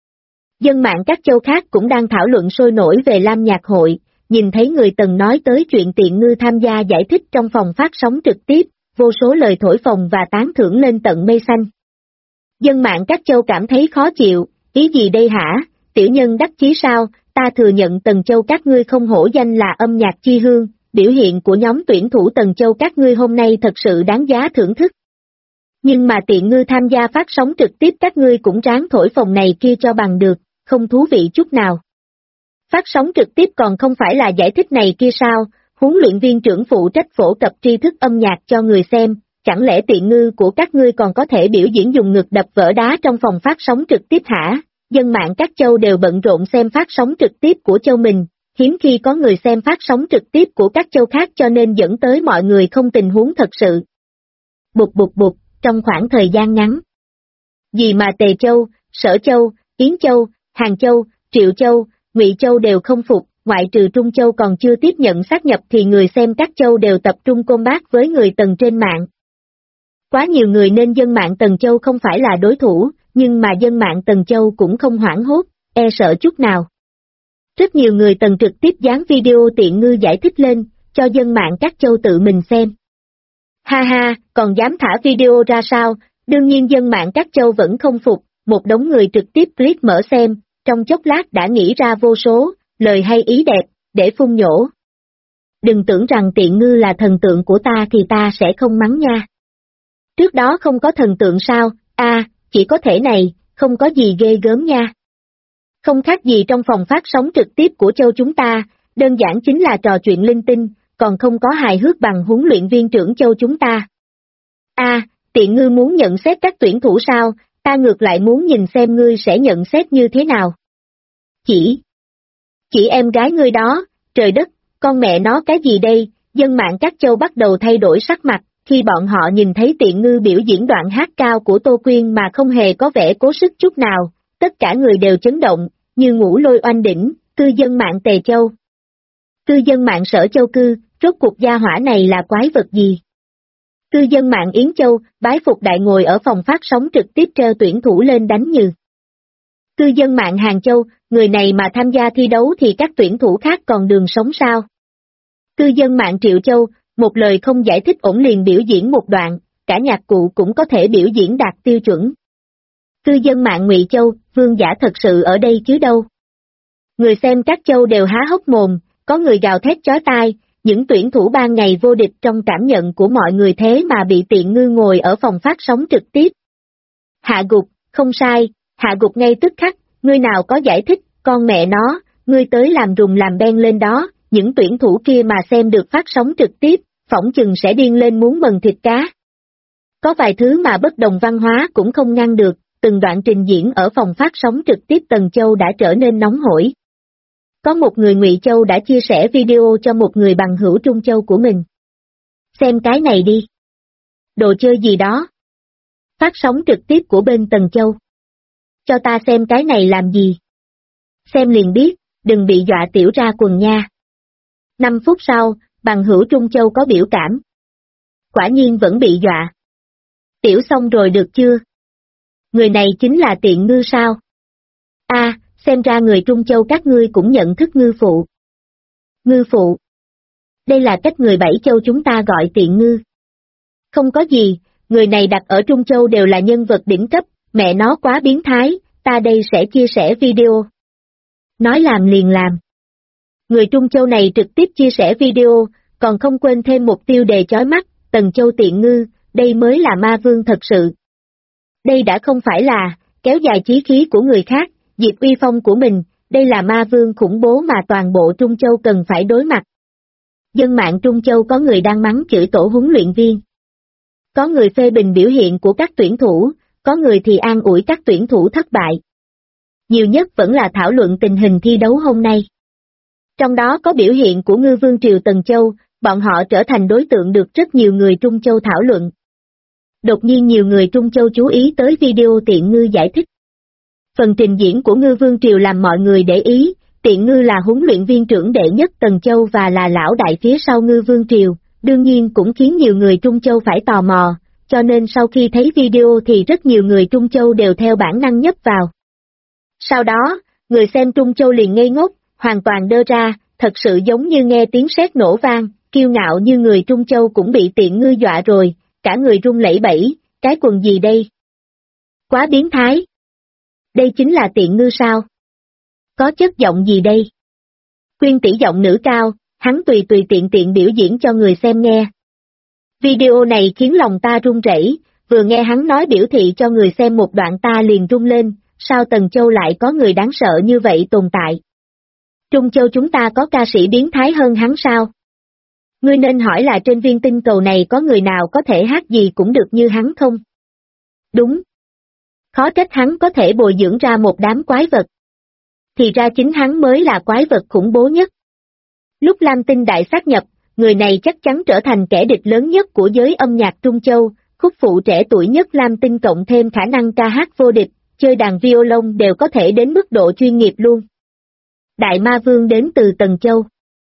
Dân mạng các châu khác cũng đang thảo luận sôi nổi về Lam Nhạc Hội, nhìn thấy người Tần nói tới chuyện Tiện Ngư tham gia giải thích trong phòng phát sóng trực tiếp, vô số lời thổi phồng và tán thưởng lên tận mây xanh. Dân mạng các châu cảm thấy khó chịu, ý gì đây hả, tiểu nhân đắc chí sao, ta thừa nhận Tần Châu các ngươi không hổ danh là âm nhạc chi hương, biểu hiện của nhóm tuyển thủ Tần Châu các ngươi hôm nay thật sự đáng giá thưởng thức. Nhưng mà Tiện Ngư tham gia phát sóng trực tiếp các ngươi cũng ráng thổi phồng này kia cho bằng được, không thú vị chút nào. Phát sóng trực tiếp còn không phải là giải thích này kia sao, huấn luyện viên trưởng phụ trách phổ cập tri thức âm nhạc cho người xem, chẳng lẽ Tiện Ngư của các ngươi còn có thể biểu diễn dùng ngực đập vỡ đá trong phòng phát sóng trực tiếp hả? Dân mạng các châu đều bận rộn xem phát sóng trực tiếp của châu mình, hiếm khi có người xem phát sóng trực tiếp của các châu khác cho nên dẫn tới mọi người không tình huống thật sự. Bụt bụt bụt, trong khoảng thời gian ngắn. Gì mà Tề Châu, Sở Châu, Yến Châu, Hàng Châu, Triệu Châu, Ngụy Châu đều không phục, ngoại trừ Trung Châu còn chưa tiếp nhận sát nhập thì người xem các châu đều tập trung combat với người Tần trên mạng. Quá nhiều người nên dân mạng Tần Châu không phải là đối thủ, nhưng mà dân mạng Tần Châu cũng không hoảng hốt, e sợ chút nào. Rất nhiều người Tần trực tiếp dán video Tiện Ngư giải thích lên, cho dân mạng các châu tự mình xem. Ha ha, còn dám thả video ra sao, đương nhiên dân mạng các châu vẫn không phục, một đống người trực tiếp click mở xem, trong chốc lát đã nghĩ ra vô số lời hay ý đẹp, để phun nhổ. Đừng tưởng rằng Tiện Ngư là thần tượng của ta thì ta sẽ không mắng nha. Trước đó không có thần tượng sao, chỉ có thể này, không có gì ghê gớm nha. Không khác gì trong phòng phát sóng trực tiếp của Châu chúng ta, đơn giản chính là trò chuyện linh tinh, còn không có hài hước bằng huấn luyện viên trưởng Châu chúng ta. Tiện Ngư muốn nhận xét các tuyển thủ sao, ta ngược lại muốn nhìn xem ngươi sẽ nhận xét như thế nào. Chỉ em gái ngươi đó, trời đất, con mẹ nó cái gì đây, dân mạng các châu bắt đầu thay đổi sắc mặt, khi bọn họ nhìn thấy Tiện Ngư biểu diễn đoạn hát cao của Tô Quyên mà không hề có vẻ cố sức chút nào, tất cả người đều chấn động, như ngũ lôi oanh đỉnh, cư dân mạng Tề Châu. Cư dân mạng Sở Châu Cư, rốt cuộc gia hỏa này là quái vật gì? Cư dân mạng Yến Châu, bái phục đại ngồi ở phòng phát sóng trực tiếp treo tuyển thủ lên đánh Như. Cư dân mạng Hàng Châu, người này mà tham gia thi đấu thì các tuyển thủ khác còn đường sống sao? Cư dân mạng Triệu Châu, một lời không giải thích ổng liền biểu diễn một đoạn, cả nhạc cụ cũng có thể biểu diễn đạt tiêu chuẩn. Cư dân mạng Ngụy Châu, vương giả thật sự ở đây chứ đâu. Người xem các châu đều há hốc mồm, có người gào thét chói tai, những tuyển thủ ban ngày vô địch trong cảm nhận của mọi người thế mà bị Tiện Ngư ngồi ở phòng phát sóng trực tiếp. Hạ gục, không sai, hạ gục ngay tức khắc, ngươi nào có giải thích, con mẹ nó, ngươi tới làm rùng làm beng lên đó, những tuyển thủ kia mà xem được phát sóng trực tiếp, phỏng chừng sẽ điên lên muốn mần thịt cá. Có vài thứ mà bất đồng văn hóa cũng không ngăn được, từng đoạn trình diễn ở phòng phát sóng trực tiếp Tần Châu đã trở nên nóng hổi. Có một người Ngụy Châu đã chia sẻ video cho một người bằng hữu Trung Châu của mình. Xem cái này đi. Đồ chơi gì đó? Phát sóng trực tiếp của bên Tần Châu. Cho ta xem cái này làm gì? Xem liền biết, đừng bị dọa tiểu ra quần nha. 5 phút sau, bằng hữu Trung Châu có biểu cảm. Quả nhiên vẫn bị dọa. Tiểu xong rồi được chưa? Người này chính là Tiện Ngư sao? Xem ra người Trung Châu các ngươi cũng nhận thức ngư phụ. Ngư phụ. Đây là cách người Bảy Châu chúng ta gọi Tiện Ngư. Không có gì, người này đặt ở Trung Châu đều là nhân vật đỉnh cấp, mẹ nó quá biến thái, ta đây sẽ chia sẻ video. Nói làm liền làm. Người Trung Châu này trực tiếp chia sẻ video, còn không quên thêm một tiêu đề chói mắt, Tần Châu Tiện Ngư, đây mới là ma vương thật sự. Đây đã không phải là kéo dài chí khí của người khác, diệt uy phong của mình, đây là ma vương khủng bố mà toàn bộ Trung Châu cần phải đối mặt. Dân mạng Trung Châu có người đang mắng chửi tổ huấn luyện viên. Có người phê bình biểu hiện của các tuyển thủ, có người thì an ủi các tuyển thủ thất bại. Nhiều nhất vẫn là thảo luận tình hình thi đấu hôm nay. Trong đó có biểu hiện của ngư vương Triều Tần Châu, bọn họ trở thành đối tượng được rất nhiều người Trung Châu thảo luận. Đột nhiên nhiều người Trung Châu chú ý tới video Tiện Ngư giải thích. Phần trình diễn của ngư vương Triều làm mọi người để ý, Tiện Ngư là huấn luyện viên trưởng đệ nhất Tần Châu và là lão đại phía sau ngư vương Triều, đương nhiên cũng khiến nhiều người Trung Châu phải tò mò, cho nên sau khi thấy video thì rất nhiều người Trung Châu đều theo bản năng nhấp vào. Sau đó, người xem Trung Châu liền ngây ngốc, hoàn toàn đơ ra, thật sự giống như nghe tiếng sét nổ vang, kiêu ngạo như người Trung Châu cũng bị Tiện Ngư dọa rồi, cả người run lẩy bẩy, cái quần gì đây? Quá biến thái! Đây chính là Tiện Ngư sao? Có chất giọng gì đây? Quyên tỷ giọng nữ cao, hắn tùy tiện biểu diễn cho người xem nghe. Video này khiến lòng ta run rẩy, vừa nghe hắn nói biểu thị cho người xem một đoạn ta liền run lên, sao Tần Châu lại có người đáng sợ như vậy tồn tại? Trung Châu chúng ta có ca sĩ biến thái hơn hắn sao? Ngươi nên hỏi là trên viên tinh cầu này có người nào có thể hát gì cũng được như hắn không? Đúng. Khó trách hắn có thể bồi dưỡng ra một đám quái vật. Thì ra chính hắn mới là quái vật khủng bố nhất. Lúc Lam Tinh đại sát nhập, người này chắc chắn trở thành kẻ địch lớn nhất của giới âm nhạc Trung Châu, khúc phụ trẻ tuổi nhất Lam Tinh cộng thêm khả năng ca hát vô địch, chơi đàn violon đều có thể đến mức độ chuyên nghiệp luôn. Đại ma vương đến từ Tần Châu.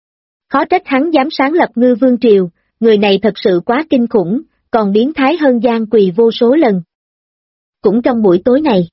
Khó trách hắn dám sáng lập ngư vương triều, người này thật sự quá kinh khủng, còn biến thái hơn Giang Quỳ vô số lần. Cũng trong buổi tối này,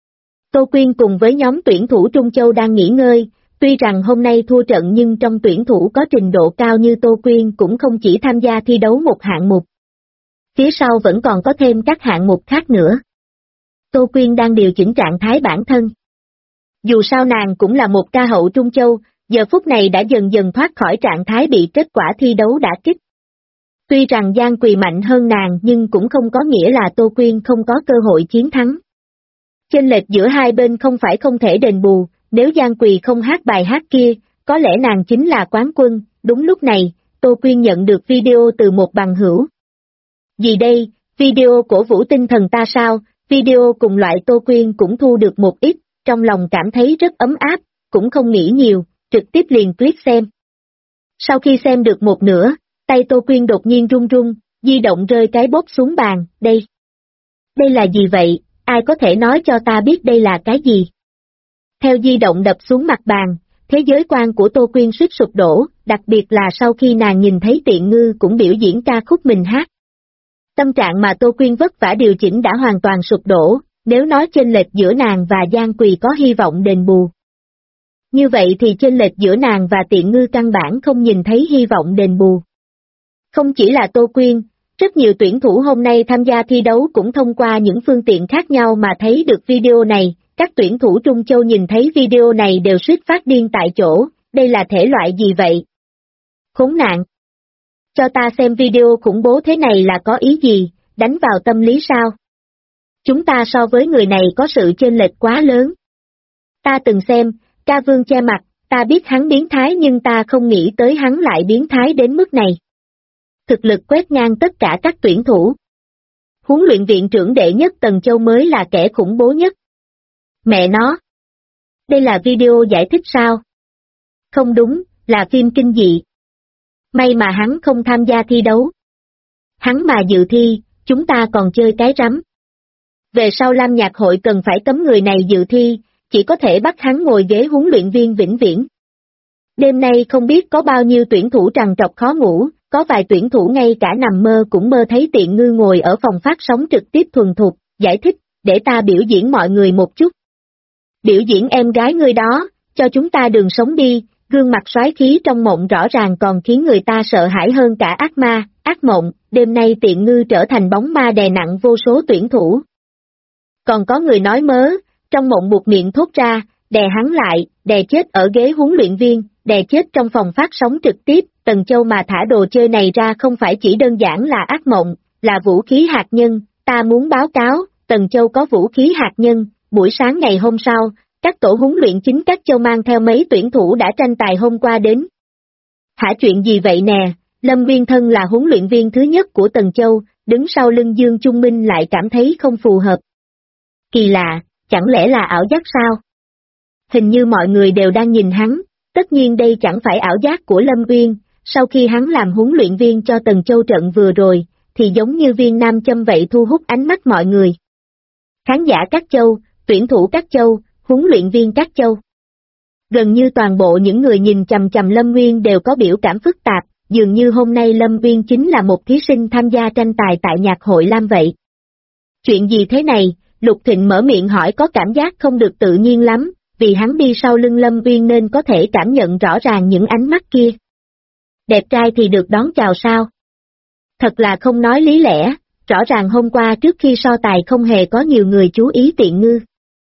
Tô Quyên cùng với nhóm tuyển thủ Trung Châu đang nghỉ ngơi, tuy rằng hôm nay thua trận nhưng trong tuyển thủ có trình độ cao như Tô Quyên cũng không chỉ tham gia thi đấu một hạng mục. Phía sau vẫn còn có thêm các hạng mục khác nữa. Tô Quyên đang điều chỉnh trạng thái bản thân. Dù sao nàng cũng là một ca hậu Trung Châu, giờ phút này đã dần dần thoát khỏi trạng thái bị kết quả thi đấu đả kích. Tuy rằng Giang Quỳ mạnh hơn nàng nhưng cũng không có nghĩa là Tô Quyên không có cơ hội chiến thắng. Chênh lệch giữa hai bên không phải không thể đền bù, nếu Giang Quỳ không hát bài hát kia, có lẽ nàng chính là quán quân. Đúng lúc này, Tô Quyên nhận được video từ một bằng hữu. Gì đây, video cổ vũ tinh thần ta sao? Video cùng loại Tô Quyên cũng thu được một ít, trong lòng cảm thấy rất ấm áp, cũng không nghĩ nhiều, trực tiếp liền click xem. Sau khi xem được một nửa, tay Tô Quyên đột nhiên run run, di động rơi cái bóp xuống bàn. Đây là gì vậy, ai có thể nói cho ta biết đây là cái gì? Theo di động đập xuống mặt bàn, thế giới quan của Tô Quyên suýt sụp đổ, đặc biệt là sau khi nàng nhìn thấy Tiện Ngư cũng biểu diễn ca khúc mình hát. Tâm trạng mà Tô Quyên vất vả điều chỉnh đã hoàn toàn sụp đổ, nếu nói chênh lệch giữa nàng và Giang Quỳ có hy vọng đền bù. Như vậy thì chênh lệch giữa nàng và Tiện Ngư căn bản không nhìn thấy hy vọng đền bù. Không chỉ là Tô Quyên, rất nhiều tuyển thủ hôm nay tham gia thi đấu cũng thông qua những phương tiện khác nhau mà thấy được video này, các tuyển thủ Trung Châu nhìn thấy video này đều suýt phát điên tại chỗ, đây là thể loại gì vậy? Khốn nạn! Cho ta xem video khủng bố thế này là có ý gì, đánh vào tâm lý sao? Chúng ta so với người này có sự chênh lệch quá lớn. Ta từng xem, ca vương che mặt, ta biết hắn biến thái nhưng ta không nghĩ tới hắn lại biến thái đến mức này. Thực lực quét ngang tất cả các tuyển thủ. Huấn luyện viện trưởng đệ nhất Tần Châu mới là kẻ khủng bố nhất. Mẹ nó! Đây là video giải thích sao? Không đúng, là phim kinh dị. May mà hắn không tham gia thi đấu. Hắn mà dự thi, chúng ta còn chơi cái rắm. Về sau Lam Nhạc Hội cần phải cấm người này dự thi, chỉ có thể bắt hắn ngồi ghế huấn luyện viên vĩnh viễn. Đêm nay không biết có bao nhiêu tuyển thủ trằn trọc khó ngủ, có vài tuyển thủ ngay cả nằm mơ cũng mơ thấy Tiện Ngư ngồi ở phòng phát sóng trực tiếp thuần thục, giải thích, để ta biểu diễn mọi người một chút. Biểu diễn em gái ngươi đó, cho chúng ta đường sống đi, gương mặt soái khí trong mộng rõ ràng còn khiến người ta sợ hãi hơn cả ác ma, ác mộng, đêm nay Tiện Ngư trở thành bóng ma đè nặng vô số tuyển thủ. Còn có người nói mớ, trong mộng buộc miệng thốt ra, đè hắn lại, đè chết ở ghế huấn luyện viên, đè chết trong phòng phát sóng trực tiếp, Tần Châu mà thả đồ chơi này ra không phải chỉ đơn giản là ác mộng, là vũ khí hạt nhân, ta muốn báo cáo, Tần Châu có vũ khí hạt nhân, buổi sáng ngày hôm sau, các tổ huấn luyện chính các châu mang theo mấy tuyển thủ đã tranh tài hôm qua đến. Hả chuyện gì vậy nè, Lâm Nguyên thân là huấn luyện viên thứ nhất của Tần Châu, đứng sau lưng Dương Trung Minh lại cảm thấy không phù hợp. Kỳ lạ, chẳng lẽ là ảo giác sao? Hình như mọi người đều đang nhìn hắn, tất nhiên đây chẳng phải ảo giác của Lâm Uyên, sau khi hắn làm huấn luyện viên cho Tần Châu trận vừa rồi, thì giống như viên nam châm vậy thu hút ánh mắt mọi người. Khán giả các châu, tuyển thủ các châu, huấn luyện viên các châu. Gần như toàn bộ những người nhìn chằm chằm Lâm Uyên đều có biểu cảm phức tạp, dường như hôm nay Lâm Uyên chính là một thí sinh tham gia tranh tài tại nhạc hội Lam vậy. Chuyện gì thế này? Lục Thịnh mở miệng hỏi có cảm giác không được tự nhiên lắm, vì hắn đi sau lưng Lâm Uyên nên có thể cảm nhận rõ ràng những ánh mắt kia. Đẹp trai thì được đón chào sao? Thật là không nói lý lẽ, rõ ràng hôm qua trước khi so tài không hề có nhiều người chú ý Tiện Ngư.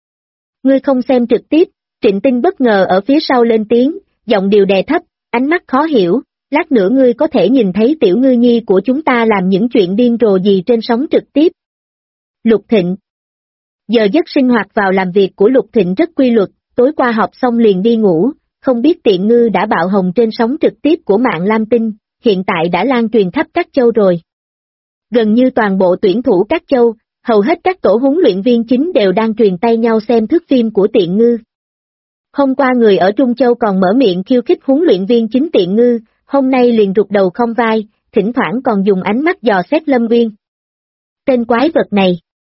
Ngươi không xem trực tiếp, Trịnh Tinh bất ngờ ở phía sau lên tiếng, giọng điệu đè thấp, ánh mắt khó hiểu, lát nữa ngươi có thể nhìn thấy Tiểu Ngư Nhi của chúng ta làm những chuyện điên rồ gì trên sóng trực tiếp. Lục Thịnh. Giờ giấc sinh hoạt vào làm việc của Lục Thịnh rất quy luật, tối qua họp xong liền đi ngủ, không biết Tiện Ngư đã bạo hồng trên sóng trực tiếp của mạng Lam Tinh, hiện tại đã lan truyền khắp các châu rồi. Gần như toàn bộ tuyển thủ các châu, hầu hết các tổ huấn luyện viên chính đều đang truyền tay nhau xem thước phim của Tiện Ngư. Hôm qua người ở Trung Châu còn mở miệng khiêu khích huấn luyện viên chính Tiện Ngư, hôm nay liền rụt đầu không vai, thỉnh thoảng còn dùng ánh mắt dò xét Lâm Uyên. Tên quái vật này.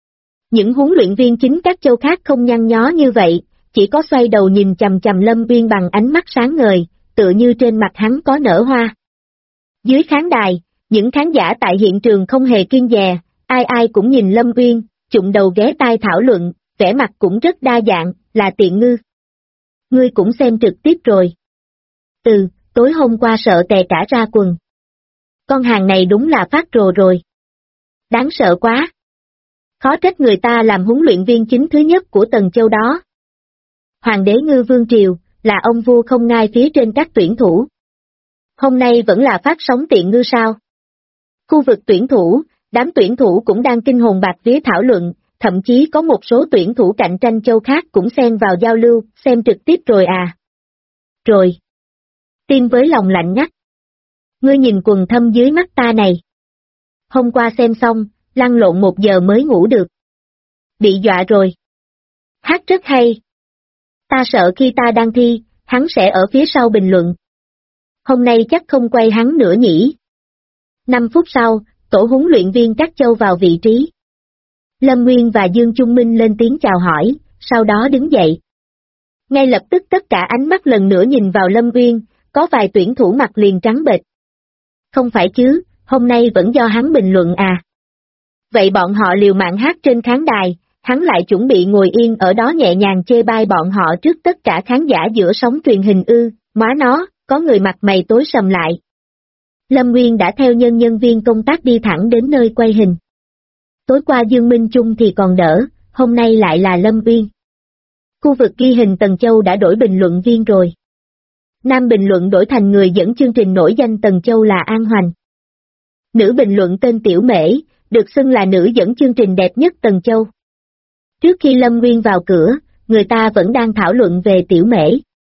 Những huấn luyện viên chính các châu khác không nhăn nhó như vậy, chỉ có xoay đầu nhìn chằm chằm Lâm Uyên bằng ánh mắt sáng ngời, tựa như trên mặt hắn có nở hoa. Dưới khán đài, những khán giả tại hiện trường không hề kiêng dè, ai ai cũng nhìn Lâm Uyên, chụng đầu ghé tai thảo luận, vẻ mặt cũng rất đa dạng, là Tiện Ngư. Ngươi cũng xem trực tiếp rồi. Tối hôm qua sợ tè cả ra quần. Con hàng này đúng là phát rồ rồi. Đáng sợ quá. Khó trách người ta làm huấn luyện viên chính thứ nhất của Tần Châu đó. Hoàng đế Ngư Vương Triều, là ông vua không ngai phía trên các tuyển thủ. Hôm nay vẫn là phát sóng Tiện Ngư sao? Khu vực tuyển thủ, đám tuyển thủ cũng đang kinh hồn bạt vía thảo luận, thậm chí có một số tuyển thủ cạnh tranh châu khác cũng xen vào giao lưu, xem trực tiếp rồi à? Rồi. Tim với lòng lạnh ngắt. Ngươi nhìn quần thâm dưới mắt ta này. Hôm qua xem xong, lăn lộn 1 giờ mới ngủ được. Bị dọa rồi. Hát rất hay. Ta sợ khi ta đang thi, hắn sẽ ở phía sau bình luận. Hôm nay chắc không quay hắn nữa nhỉ. 5 phút sau, tổ huấn luyện viên các châu vào vị trí. Lâm Nguyên và Dương Trung Minh lên tiếng chào hỏi, sau đó đứng dậy. Ngay lập tức tất cả ánh mắt lần nữa nhìn vào Lâm Nguyên, có vài tuyển thủ mặt liền trắng bệch. Không phải chứ, hôm nay vẫn do hắn bình luận à. Vậy bọn họ liều mạng hát trên khán đài, hắn lại chuẩn bị ngồi yên ở đó nhẹ nhàng chê bai bọn họ trước tất cả khán giả giữa sóng truyền hình ư, má nó, có người mặt mày tối sầm lại. Lâm Nguyên đã theo nhân viên công tác đi thẳng đến nơi quay hình. Tối qua Dương Minh Trung thì còn đỡ, hôm nay lại là Lâm Nguyên. Khu vực ghi hình Tần Châu đã đổi bình luận viên rồi. Nam bình luận đổi thành người dẫn chương trình nổi danh Tần Châu là An Hoành. Nữ bình luận tên Tiểu Mễ, được xưng là nữ dẫn chương trình đẹp nhất Tần Châu. Trước khi Lâm Nguyên vào cửa, người ta vẫn đang thảo luận về Tiểu Mễ.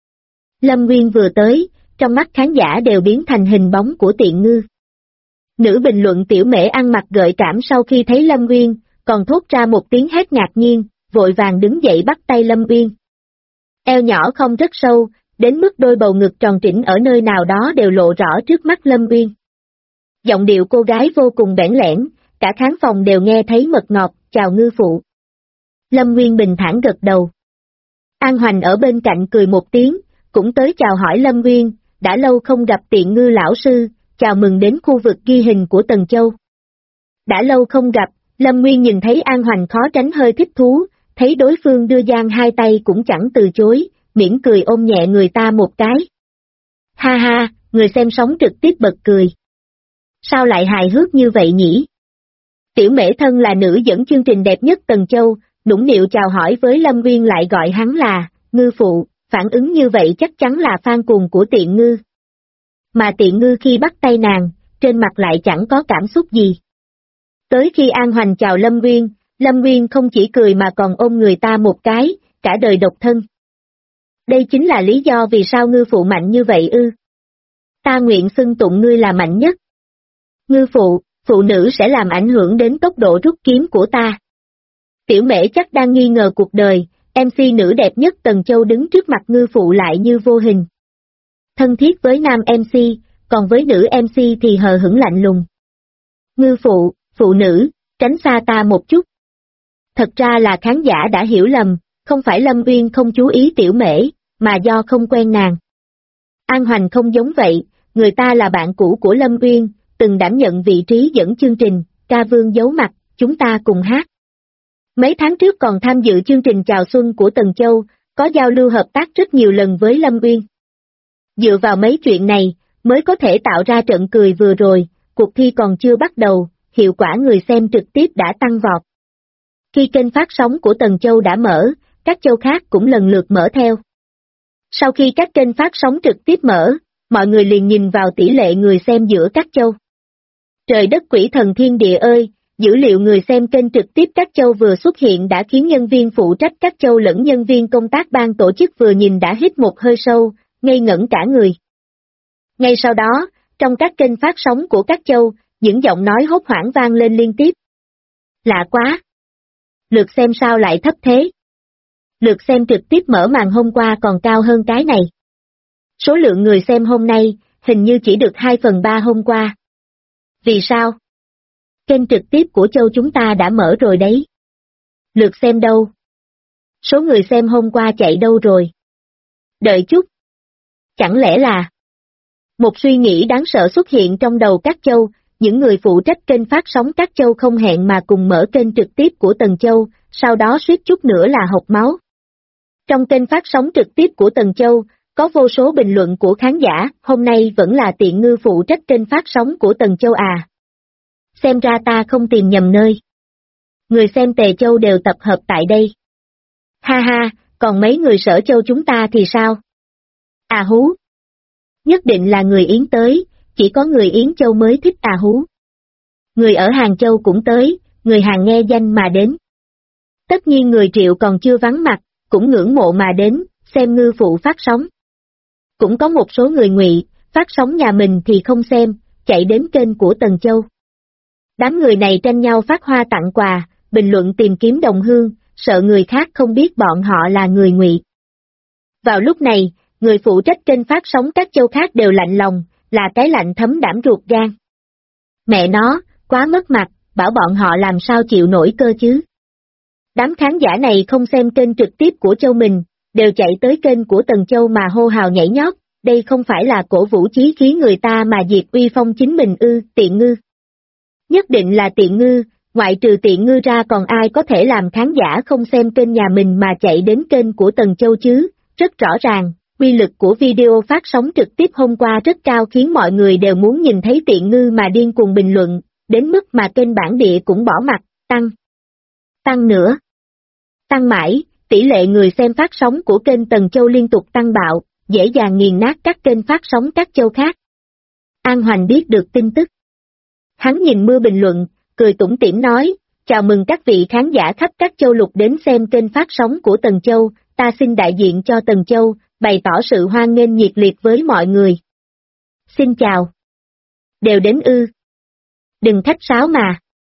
Lâm Nguyên vừa tới, trong mắt khán giả đều biến thành hình bóng của Tiện Ngư. Nữ bình luận Tiểu Mễ ăn mặc gợi cảm sau khi thấy Lâm Nguyên, còn thốt ra một tiếng hét ngạc nhiên, vội vàng đứng dậy bắt tay Lâm Nguyên. Eo nhỏ không rất sâu, đến mức đôi bầu ngực tròn trĩnh ở nơi nào đó đều lộ rõ trước mắt Lâm Nguyên. Giọng điệu cô gái vô cùng bẽn lẽn, cả khán phòng đều nghe thấy mật ngọt, chào Ngư phụ. Lâm Nguyên bình thản gật đầu. An Hoành ở bên cạnh cười một tiếng, cũng tới chào hỏi Lâm Nguyên, đã lâu không gặp Tiện Ngư lão sư, chào mừng đến khu vực ghi hình của Tần Châu. Đã lâu không gặp, Lâm Nguyên nhìn thấy An Hoành khó tránh hơi thích thú, thấy đối phương đưa dang hai tay cũng chẳng từ chối, mỉm cười ôm nhẹ người ta một cái. Ha ha, người xem sóng trực tiếp bật cười. Sao lại hài hước như vậy nhỉ? Tiểu Mễ thân là nữ dẫn chương trình đẹp nhất Tần Châu, nũng nịu chào hỏi với Lâm Nguyên lại gọi hắn là Ngư phụ, phản ứng như vậy chắc chắn là fan cuồng của Tiện Ngư. Mà Tiện Ngư khi bắt tay nàng, trên mặt lại chẳng có cảm xúc gì. Tới khi An Hoành chào Lâm Nguyên không chỉ cười mà còn ôm người ta một cái, cả đời độc thân. Đây chính là lý do vì sao Ngư phụ mạnh như vậy ư. Ta nguyện xưng tụng ngươi là mạnh nhất. Ngư phụ, phụ nữ sẽ làm ảnh hưởng đến tốc độ rút kiếm của ta. Tiểu Mễ chắc đang nghi ngờ cuộc đời, MC nữ đẹp nhất Tần Châu đứng trước mặt Ngư phụ lại như vô hình. Thân thiết với nam MC, còn với nữ MC thì hờ hững lạnh lùng. Ngư phụ, phụ nữ, tránh xa ta một chút. Thật ra là khán giả đã hiểu lầm, không phải Lâm Nguyên không chú ý Tiểu Mễ, mà do không quen nàng. An Hoành không giống vậy, người ta là bạn cũ của Lâm Nguyên, từng đảm nhận vị trí dẫn chương trình, ca vương giấu mặt, chúng ta cùng hát. Mấy tháng trước còn tham dự chương trình chào xuân của Tần Châu, có giao lưu hợp tác rất nhiều lần với Lâm Nguyên. Dựa vào mấy chuyện này, mới có thể tạo ra trận cười vừa rồi, cuộc thi còn chưa bắt đầu, hiệu quả người xem trực tiếp đã tăng vọt. Khi kênh phát sóng của Tần Châu đã mở, các châu khác cũng lần lượt mở theo. Sau khi các kênh phát sóng trực tiếp mở, mọi người liền nhìn vào tỷ lệ người xem giữa các châu. Trời đất quỷ thần thiên địa ơi, dữ liệu người xem kênh trực tiếp các châu vừa xuất hiện đã khiến nhân viên phụ trách các châu lẫn nhân viên công tác ban tổ chức vừa nhìn đã hít một hơi sâu, ngây ngẩn cả người. Ngay sau đó, trong các kênh phát sóng của các châu, những giọng nói hốt hoảng vang lên liên tiếp. Lạ quá! Lượt xem sao lại thấp thế? Lượt xem trực tiếp mở màn hôm qua còn cao hơn cái này. Số lượng người xem hôm nay, hình như chỉ được 2/3 hôm qua. Vì sao? Kênh trực tiếp của châu chúng ta đã mở rồi đấy. Lượt xem đâu? Số người xem hôm qua chạy đâu rồi? Đợi chút. Chẳng lẽ là... Một suy nghĩ đáng sợ xuất hiện trong đầu các châu, những người phụ trách kênh phát sóng các châu không hẹn mà cùng mở kênh trực tiếp của Tần Châu, sau đó suýt chút nữa là hộc máu. Trong kênh phát sóng trực tiếp của Tần Châu, có vô số bình luận của khán giả, hôm nay vẫn là Tiện Ngư phụ trách kênh phát sóng của Tần Châu à. Xem ra ta không tìm nhầm nơi. Người xem Tề Châu đều tập hợp tại đây. Ha ha, Còn mấy người Sở Châu chúng ta thì sao? À hú. Nhất định là người Yến tới, chỉ có người Yến Châu mới thích à hú. Người ở Hàng Châu cũng tới, người Hàng nghe danh mà đến. Tất nhiên người Triệu còn chưa vắng mặt, cũng ngưỡng mộ mà đến, xem Ngư phụ phát sóng. Cũng có một số người Ngụy, phát sóng nhà mình thì không xem, chạy đến kênh của Tần Châu. Đám người này tranh nhau phát hoa tặng quà, bình luận tìm kiếm đồng hương, sợ người khác không biết bọn họ là người Ngụy. Vào lúc này, người phụ trách kênh phát sóng các châu khác đều lạnh lòng, là cái lạnh thấm đảm ruột gan. Mẹ nó, quá mất mặt, bảo bọn họ làm sao chịu nổi cơ chứ. Đám khán giả này không xem kênh trực tiếp của châu mình, đều chạy tới kênh của Tần Châu mà hô hào nhảy nhót, đây không phải là cổ vũ chí khí người ta mà diệt uy phong chính mình ư, Tiện Ngư. Nhất định là Tiện Ngư, ngoại trừ Tiện Ngư ra còn ai có thể làm khán giả không xem kênh nhà mình mà chạy đến kênh của Tần Châu chứ, rất rõ ràng, uy lực của video phát sóng trực tiếp hôm qua rất cao khiến mọi người đều muốn nhìn thấy Tiện Ngư mà điên cuồng bình luận, đến mức mà kênh bản địa cũng bỏ mặt, tăng nữa. Tăng mãi, tỷ lệ người xem phát sóng của kênh Tần Châu liên tục tăng bạo, dễ dàng nghiền nát các kênh phát sóng các châu khác. An Hoành biết được tin tức. Hắn nhìn mưa bình luận, cười tủm tỉm nói, chào mừng các vị khán giả khắp các châu lục đến xem kênh phát sóng của Tần Châu, ta xin đại diện cho Tần Châu, bày tỏ sự hoan nghênh nhiệt liệt với mọi người. Xin chào. Đều đến ư. Đừng khách sáo mà.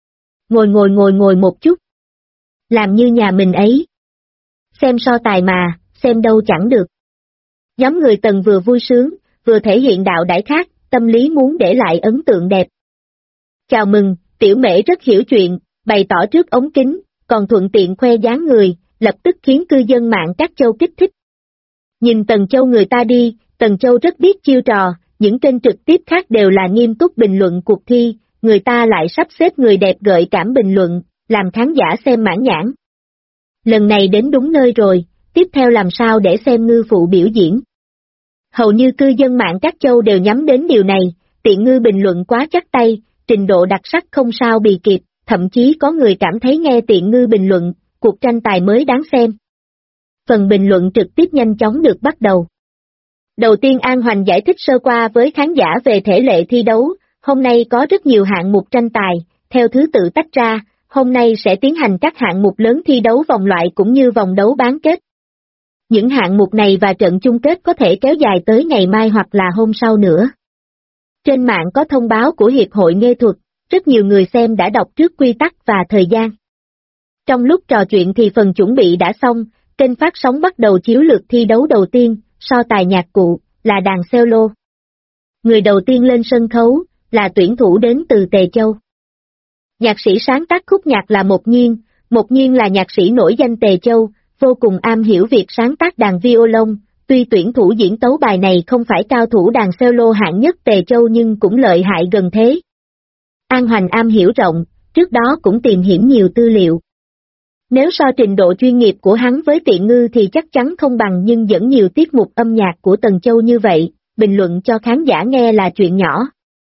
Ngồi một chút. Làm như nhà mình ấy. Xem so tài mà, xem đâu chẳng được. Nhóm người Tần vừa vui sướng, vừa thể hiện đạo đãi khác, tâm lý muốn để lại ấn tượng đẹp. Chào mừng, Tiểu Mễ rất hiểu chuyện, bày tỏ trước ống kính, còn thuận tiện khoe dáng người, lập tức khiến cư dân mạng các châu kích thích. Nhìn Tần Châu người ta đi, Tần Châu rất biết chiêu trò, những kênh trực tiếp khác đều là nghiêm túc bình luận cuộc thi, người ta lại sắp xếp người đẹp gợi cảm bình luận, làm khán giả xem mãn nhãn. Lần này đến đúng nơi rồi, tiếp theo làm sao để xem Ngư phụ biểu diễn. Hầu như cư dân mạng các châu đều nhắm đến điều này, Tiện Ngư bình luận quá chắc tay, trình độ đặc sắc không sao bì kịp, thậm chí có người cảm thấy nghe Tiện Ngư bình luận, cuộc tranh tài mới đáng xem. Phần bình luận trực tiếp nhanh chóng được bắt đầu. Đầu tiên An Hoành giải thích sơ qua với khán giả về thể lệ thi đấu, hôm nay có rất nhiều hạng mục tranh tài, theo thứ tự tách ra, hôm nay sẽ tiến hành các hạng mục lớn thi đấu vòng loại cũng như vòng đấu bán kết. Những hạng mục này và trận chung kết có thể kéo dài tới ngày mai hoặc là hôm sau nữa. Trên mạng có thông báo của Hiệp hội Nghệ thuật, rất nhiều người xem đã đọc trước quy tắc và thời gian. Trong lúc trò chuyện thì phần chuẩn bị đã xong, kênh phát sóng bắt đầu chiếu lượt thi đấu đầu tiên, so tài nhạc cụ, là đàn cello. Người đầu tiên lên sân khấu, là tuyển thủ đến từ Tề Châu. Nhạc sĩ sáng tác khúc nhạc là Mộc Nhiên là nhạc sĩ nổi danh Tề Châu, vô cùng am hiểu việc sáng tác đàn violon, tuy tuyển thủ diễn tấu bài này không phải cao thủ đàn cello hạng nhất Tề Châu nhưng cũng lợi hại gần thế. An Hoành am hiểu rộng, trước đó cũng tìm hiểu nhiều tư liệu. Nếu so trình độ chuyên nghiệp của hắn với Tiện Ngư thì chắc chắn không bằng nhưng dẫn nhiều tiết mục âm nhạc của Tần Châu như vậy, bình luận cho khán giả nghe là chuyện nhỏ.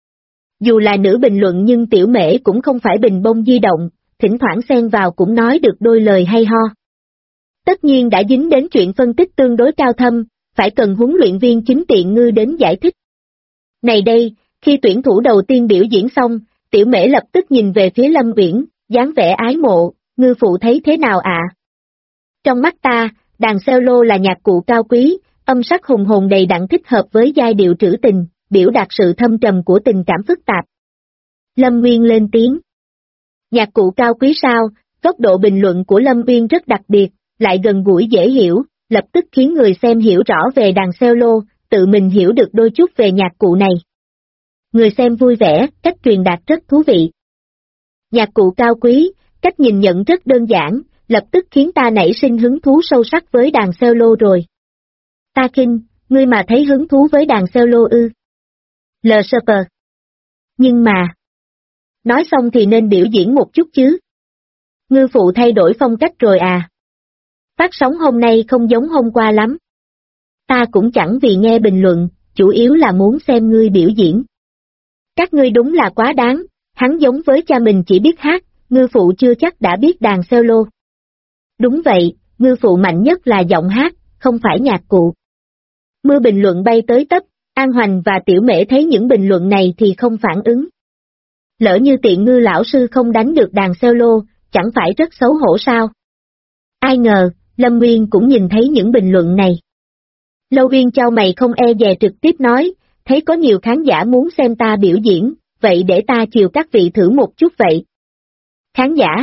Dù là nữ bình luận nhưng Tiểu Mễ cũng không phải bình bông di động, thỉnh thoảng xen vào cũng nói được đôi lời hay ho. Tất nhiên đã dính đến chuyện phân tích tương đối cao thâm, phải cần huấn luyện viên chính Tiện Ngư đến giải thích. Này đây, khi tuyển thủ đầu tiên biểu diễn xong, Tiểu Mễ lập tức nhìn về phía Lâm Uyển, dáng vẻ ái mộ, Ngư phụ thấy thế nào ạ? Trong mắt ta, đàn cello là nhạc cụ cao quý, âm sắc hùng hồn đầy đặn thích hợp với giai điệu trữ tình, biểu đạt sự thâm trầm của tình cảm phức tạp. Lâm Nguyên lên tiếng. Nhạc cụ cao quý sao? Góc độ bình luận của Lâm Nguyên rất đặc biệt, lại gần gũi dễ hiểu, lập tức khiến người xem hiểu rõ về đàn cello, tự mình hiểu được đôi chút về nhạc cụ này. Người xem vui vẻ, cách truyền đạt rất thú vị. Nhạc cụ cao quý, cách nhìn nhận rất đơn giản, lập tức khiến ta nảy sinh hứng thú sâu sắc với đàn cello rồi. Ta Kinh, ngươi mà thấy hứng thú với đàn cello ư? L. Super. Nhưng mà... Nói xong thì nên biểu diễn một chút chứ. Ngư phụ thay đổi phong cách rồi à? Phát sóng hôm nay không giống hôm qua lắm. Ta cũng chẳng vì nghe bình luận, chủ yếu là muốn xem ngươi biểu diễn. Các ngươi đúng là quá đáng, hắn giống với cha mình chỉ biết hát, Ngư phụ chưa chắc đã biết đàn cello. Đúng vậy, ngư phụ mạnh nhất là giọng hát, không phải nhạc cụ. Mưa bình luận bay tới tấp, An Hoành và Tiểu Mễ thấy những bình luận này thì không phản ứng. Lỡ như Tiện Ngư lão sư không đánh được đàn cello, chẳng phải rất xấu hổ sao? Ai ngờ, Lâm Nguyên cũng nhìn thấy những bình luận này. Lâu Uyên chau mày không e dè trực tiếp nói, thấy có nhiều khán giả muốn xem ta biểu diễn, vậy để ta chiều các vị thử một chút vậy. Khán giả.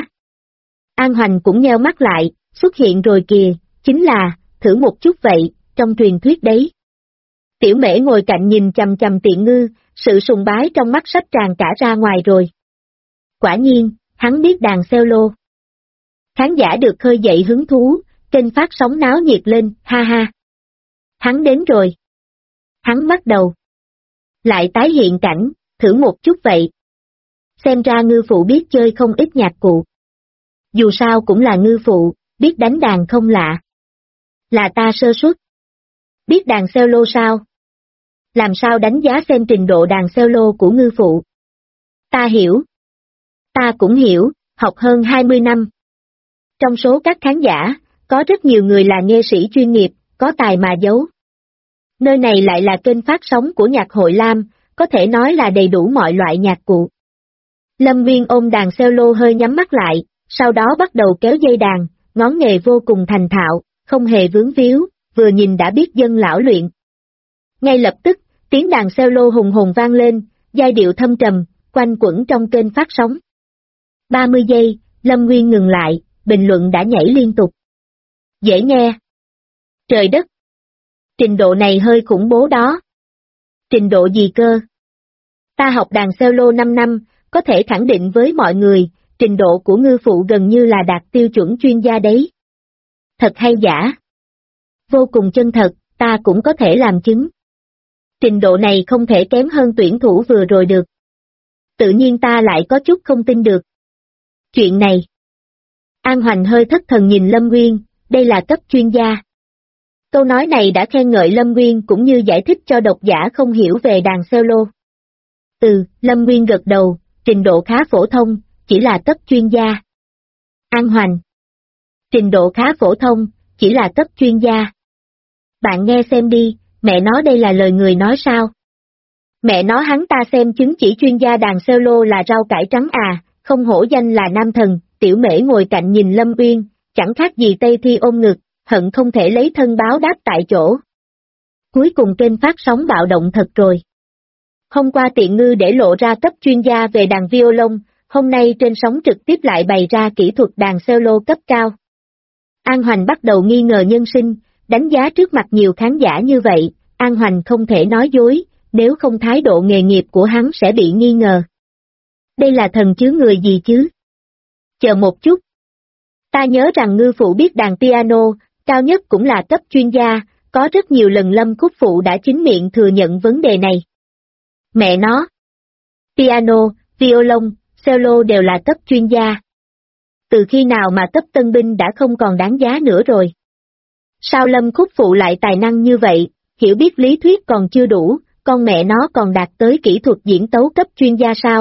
An Hoành cũng nheo mắt lại, xuất hiện rồi kìa, chính là, thử một chút vậy, trong truyền thuyết đấy. Tiểu Mễ ngồi cạnh nhìn chằm chằm Tiện Ngư, sự sùng bái trong mắt sắp tràn cả ra ngoài rồi. Quả nhiên, hắn biết đàn cello. Khán giả được khơi dậy hứng thú, kênh phát sóng náo nhiệt lên, ha ha. Hắn đến rồi. Hắn bắt đầu. Lại tái hiện cảnh, thử một chút vậy. Xem ra ngư phụ biết chơi không ít nhạc cụ. Dù sao cũng là ngư phụ, biết đánh đàn không lạ. Là ta sơ suất. Biết đàn cello sao? Làm sao đánh giá xem trình độ đàn cello của ngư phụ? Ta hiểu. Ta cũng hiểu, học hơn 20 năm. Trong số các khán giả, có rất nhiều người là nghệ sĩ chuyên nghiệp, có tài mà giấu. Nơi này lại là kênh phát sóng của nhạc hội Lam, có thể nói là đầy đủ mọi loại nhạc cụ. Lâm Nguyên ôm đàn cello hơi nhắm mắt lại, sau đó bắt đầu kéo dây đàn, ngón nghề vô cùng thành thạo, không hề vướng víu, vừa nhìn đã biết dân lão luyện. Ngay lập tức, tiếng đàn cello hùng hồn vang lên, giai điệu thâm trầm, quanh quẩn trong kênh phát sóng. 30 giây, Lâm Nguyên ngừng lại, bình luận đã nhảy liên tục. Dễ nghe. Trời đất. Trình độ này hơi khủng bố đó. Trình độ gì cơ? Ta học đàn cello 5 năm, có thể khẳng định với mọi người, trình độ của ngư phụ gần như là đạt tiêu chuẩn chuyên gia đấy. Thật hay giả? Vô cùng chân thật, ta cũng có thể làm chứng. Trình độ này không thể kém hơn tuyển thủ vừa rồi được. Tự nhiên ta lại có chút không tin được. Chuyện này. An Hoành hơi thất thần nhìn Lâm Nguyên, đây là cấp chuyên gia. Câu nói này đã khen ngợi Lâm Nguyên cũng như giải thích cho độc giả không hiểu về đàn cello. Lâm Nguyên gật đầu, trình độ khá phổ thông, chỉ là cấp chuyên gia. An Hoành. Trình độ khá phổ thông, chỉ là cấp chuyên gia. Bạn nghe xem đi, mẹ nó đây là lời người nói sao? Mẹ nó hắn ta xem chứng chỉ chuyên gia đàn cello là rau cải trắng à, không hổ danh là nam thần. Tiểu Mễ ngồi cạnh nhìn Lâm Uyên, chẳng khác gì Tây Thi ôm ngực, hận không thể lấy thân báo đáp tại chỗ. Cuối cùng kênh phát sóng bạo động thật rồi. Hôm qua Tiện Ngư để lộ ra cấp chuyên gia về đàn violon, hôm nay trên sóng trực tiếp lại bày ra kỹ thuật đàn cello cấp cao. An Hoành bắt đầu nghi ngờ nhân sinh, đánh giá trước mặt nhiều khán giả như vậy, An Hoành không thể nói dối, nếu không thái độ nghề nghiệp của hắn sẽ bị nghi ngờ. Đây là thần chứa người gì chứ? Chờ một chút. Ta nhớ rằng ngư phụ biết đàn piano, cao nhất cũng là cấp chuyên gia, có rất nhiều lần Lâm Khúc Phụ đã chính miệng thừa nhận vấn đề này. Mẹ nó! Piano, violon, cello đều là cấp chuyên gia. Từ khi nào mà cấp tân binh đã không còn đáng giá nữa rồi? Sao Lâm Khúc Phụ lại tài năng như vậy, hiểu biết lý thuyết còn chưa đủ, con mẹ nó còn đạt tới kỹ thuật diễn tấu cấp chuyên gia sao?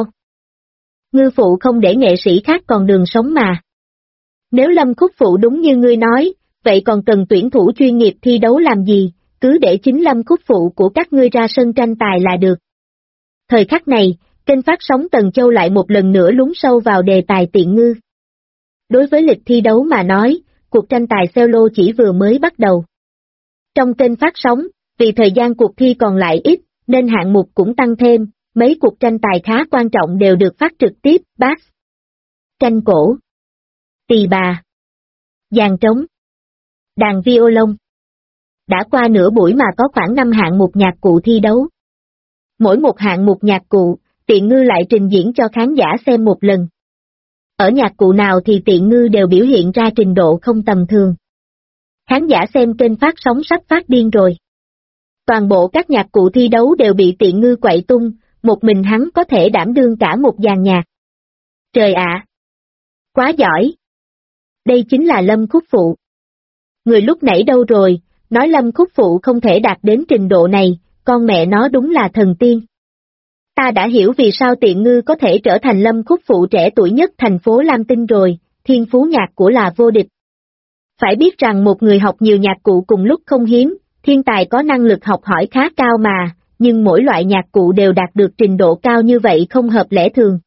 Ngư phụ không để nghệ sĩ khác còn đường sống mà. Nếu Lâm Khúc Phụ đúng như ngươi nói, vậy còn cần tuyển thủ chuyên nghiệp thi đấu làm gì, cứ để chính Lâm Khúc Phụ của các ngươi ra sân tranh tài là được. Thời khắc này, kênh phát sóng Tần Châu lại một lần nữa lún sâu vào đề tài Tiện Ngư. Đối với lịch thi đấu mà nói, cuộc tranh tài cello chỉ vừa mới bắt đầu. Trong kênh phát sóng, vì thời gian cuộc thi còn lại ít, nên hạng mục cũng tăng thêm, mấy cuộc tranh tài khá quan trọng đều được phát trực tiếp, bass, tranh cổ, tỳ bà, dàn trống, đàn violon. Đã qua nửa buổi mà có khoảng 5 hạng mục nhạc cụ thi đấu. Mỗi một hạng mục nhạc cụ, Tiện Ngư lại trình diễn cho khán giả xem một lần. Ở nhạc cụ nào thì Tiện Ngư đều biểu hiện ra trình độ không tầm thường. Khán giả xem kênh phát sóng sắp phát điên rồi. Toàn bộ các nhạc cụ thi đấu đều bị Tiện Ngư quậy tung, một mình hắn có thể đảm đương cả một dàn nhạc. Trời ạ! Quá giỏi! Đây chính là Lâm Khúc Phụ. Người lúc nãy đâu rồi, nói Lâm Khúc Phụ không thể đạt đến trình độ này, con mẹ nó đúng là thần tiên. Ta đã hiểu vì sao Tiện Ngư có thể trở thành Lâm Khúc Phụ trẻ tuổi nhất thành phố Lam Tinh rồi, thiên phú nhạc của là vô địch. Phải biết rằng một người học nhiều nhạc cụ cùng lúc không hiếm, thiên tài có năng lực học hỏi khá cao mà, nhưng mỗi loại nhạc cụ đều đạt được trình độ cao như vậy không hợp lẽ thường.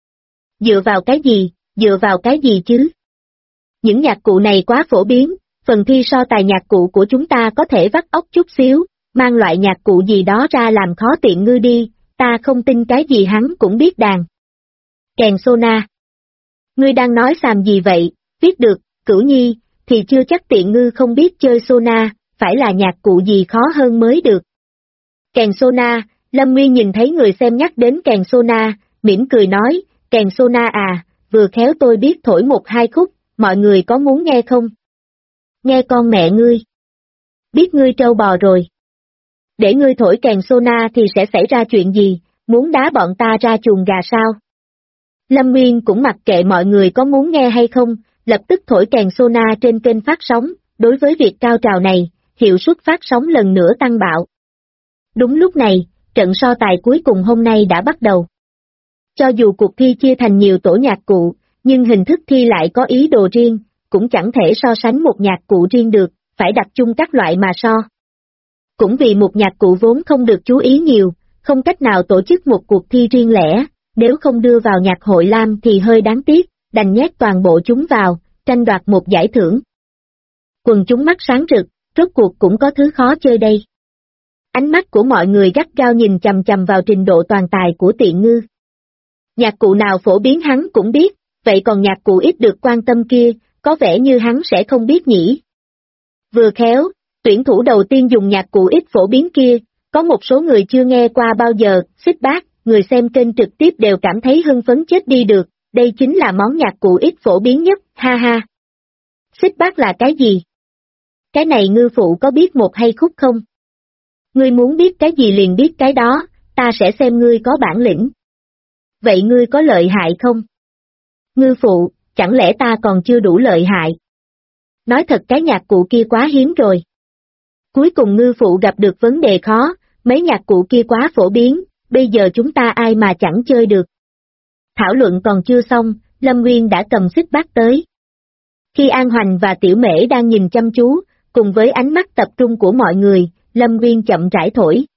Dựa vào cái gì, dựa vào cái gì chứ? Những nhạc cụ này quá phổ biến, phần thi so tài nhạc cụ của chúng ta có thể vắt óc chút xíu, mang loại nhạc cụ gì đó ra làm khó Tiện Ngư đi, ta không tin cái gì hắn cũng biết đàn. Kèn sona. Ngươi đang nói xàm gì vậy, viết được, Cửu Nhi, thì chưa chắc Tiện Ngư không biết chơi sona, phải là nhạc cụ gì khó hơn mới được. Kèn sona, Lâm Nguyên nhìn thấy người xem nhắc đến kèn sona, mỉm cười nói, kèn sona à, vừa khéo tôi biết thổi một hai khúc, mọi người có muốn nghe không? Nghe con mẹ ngươi. Biết ngươi trâu bò rồi. Để ngươi thổi kèn sona thì sẽ xảy ra chuyện gì, muốn đá bọn ta ra chuồng gà sao? Lâm Nguyên cũng mặc kệ mọi người có muốn nghe hay không, lập tức thổi kèn sona trên kênh phát sóng, đối với việc cao trào này, hiệu suất phát sóng lần nữa tăng bạo. Đúng lúc này, trận so tài cuối cùng hôm nay đã bắt đầu. Cho dù cuộc thi chia thành nhiều tổ nhạc cụ, nhưng hình thức thi lại có ý đồ riêng, cũng chẳng thể so sánh một nhạc cụ riêng được, phải đặt chung các loại mà so. Cũng vì một nhạc cụ vốn không được chú ý nhiều, không cách nào tổ chức một cuộc thi riêng lẻ, nếu không đưa vào nhạc hội lam thì hơi đáng tiếc, đành nhét toàn bộ chúng vào, tranh đoạt một giải thưởng. Quần chúng mắt sáng rực, rốt cuộc cũng có thứ khó chơi đây. Ánh mắt của mọi người gắt gao nhìn chằm chằm vào trình độ toàn tài của Tiện Ngư. Nhạc cụ nào phổ biến hắn cũng biết, vậy còn nhạc cụ ít được quan tâm kia, có vẻ như hắn sẽ không biết nhỉ. Vừa khéo, tuyển thủ đầu tiên dùng nhạc cụ ít phổ biến kia, có một số người chưa nghe qua bao giờ, xích bát, người xem kênh trực tiếp đều cảm thấy hưng phấn chết đi được, đây chính là món nhạc cụ ít phổ biến nhất, ha ha. Xích bát là cái gì? Cái này Ngư phụ có biết một hay khúc không? Ngươi muốn biết cái gì liền biết cái đó, ta sẽ xem ngươi có bản lĩnh. Vậy ngươi có lợi hại không? Ngư phụ, chẳng lẽ ta còn chưa đủ lợi hại? Nói thật cái nhạc cụ kia quá hiếm rồi. Cuối cùng Ngư phụ gặp được vấn đề khó, mấy nhạc cụ kia quá phổ biến, bây giờ chúng ta ai mà chẳng chơi được. Thảo luận còn chưa xong, Lâm Nguyên đã cầm xích bát tới. Khi An Hoành và Tiểu Mễ đang nhìn chăm chú, cùng với ánh mắt tập trung của mọi người, Lâm Nguyên chậm rãi thổi.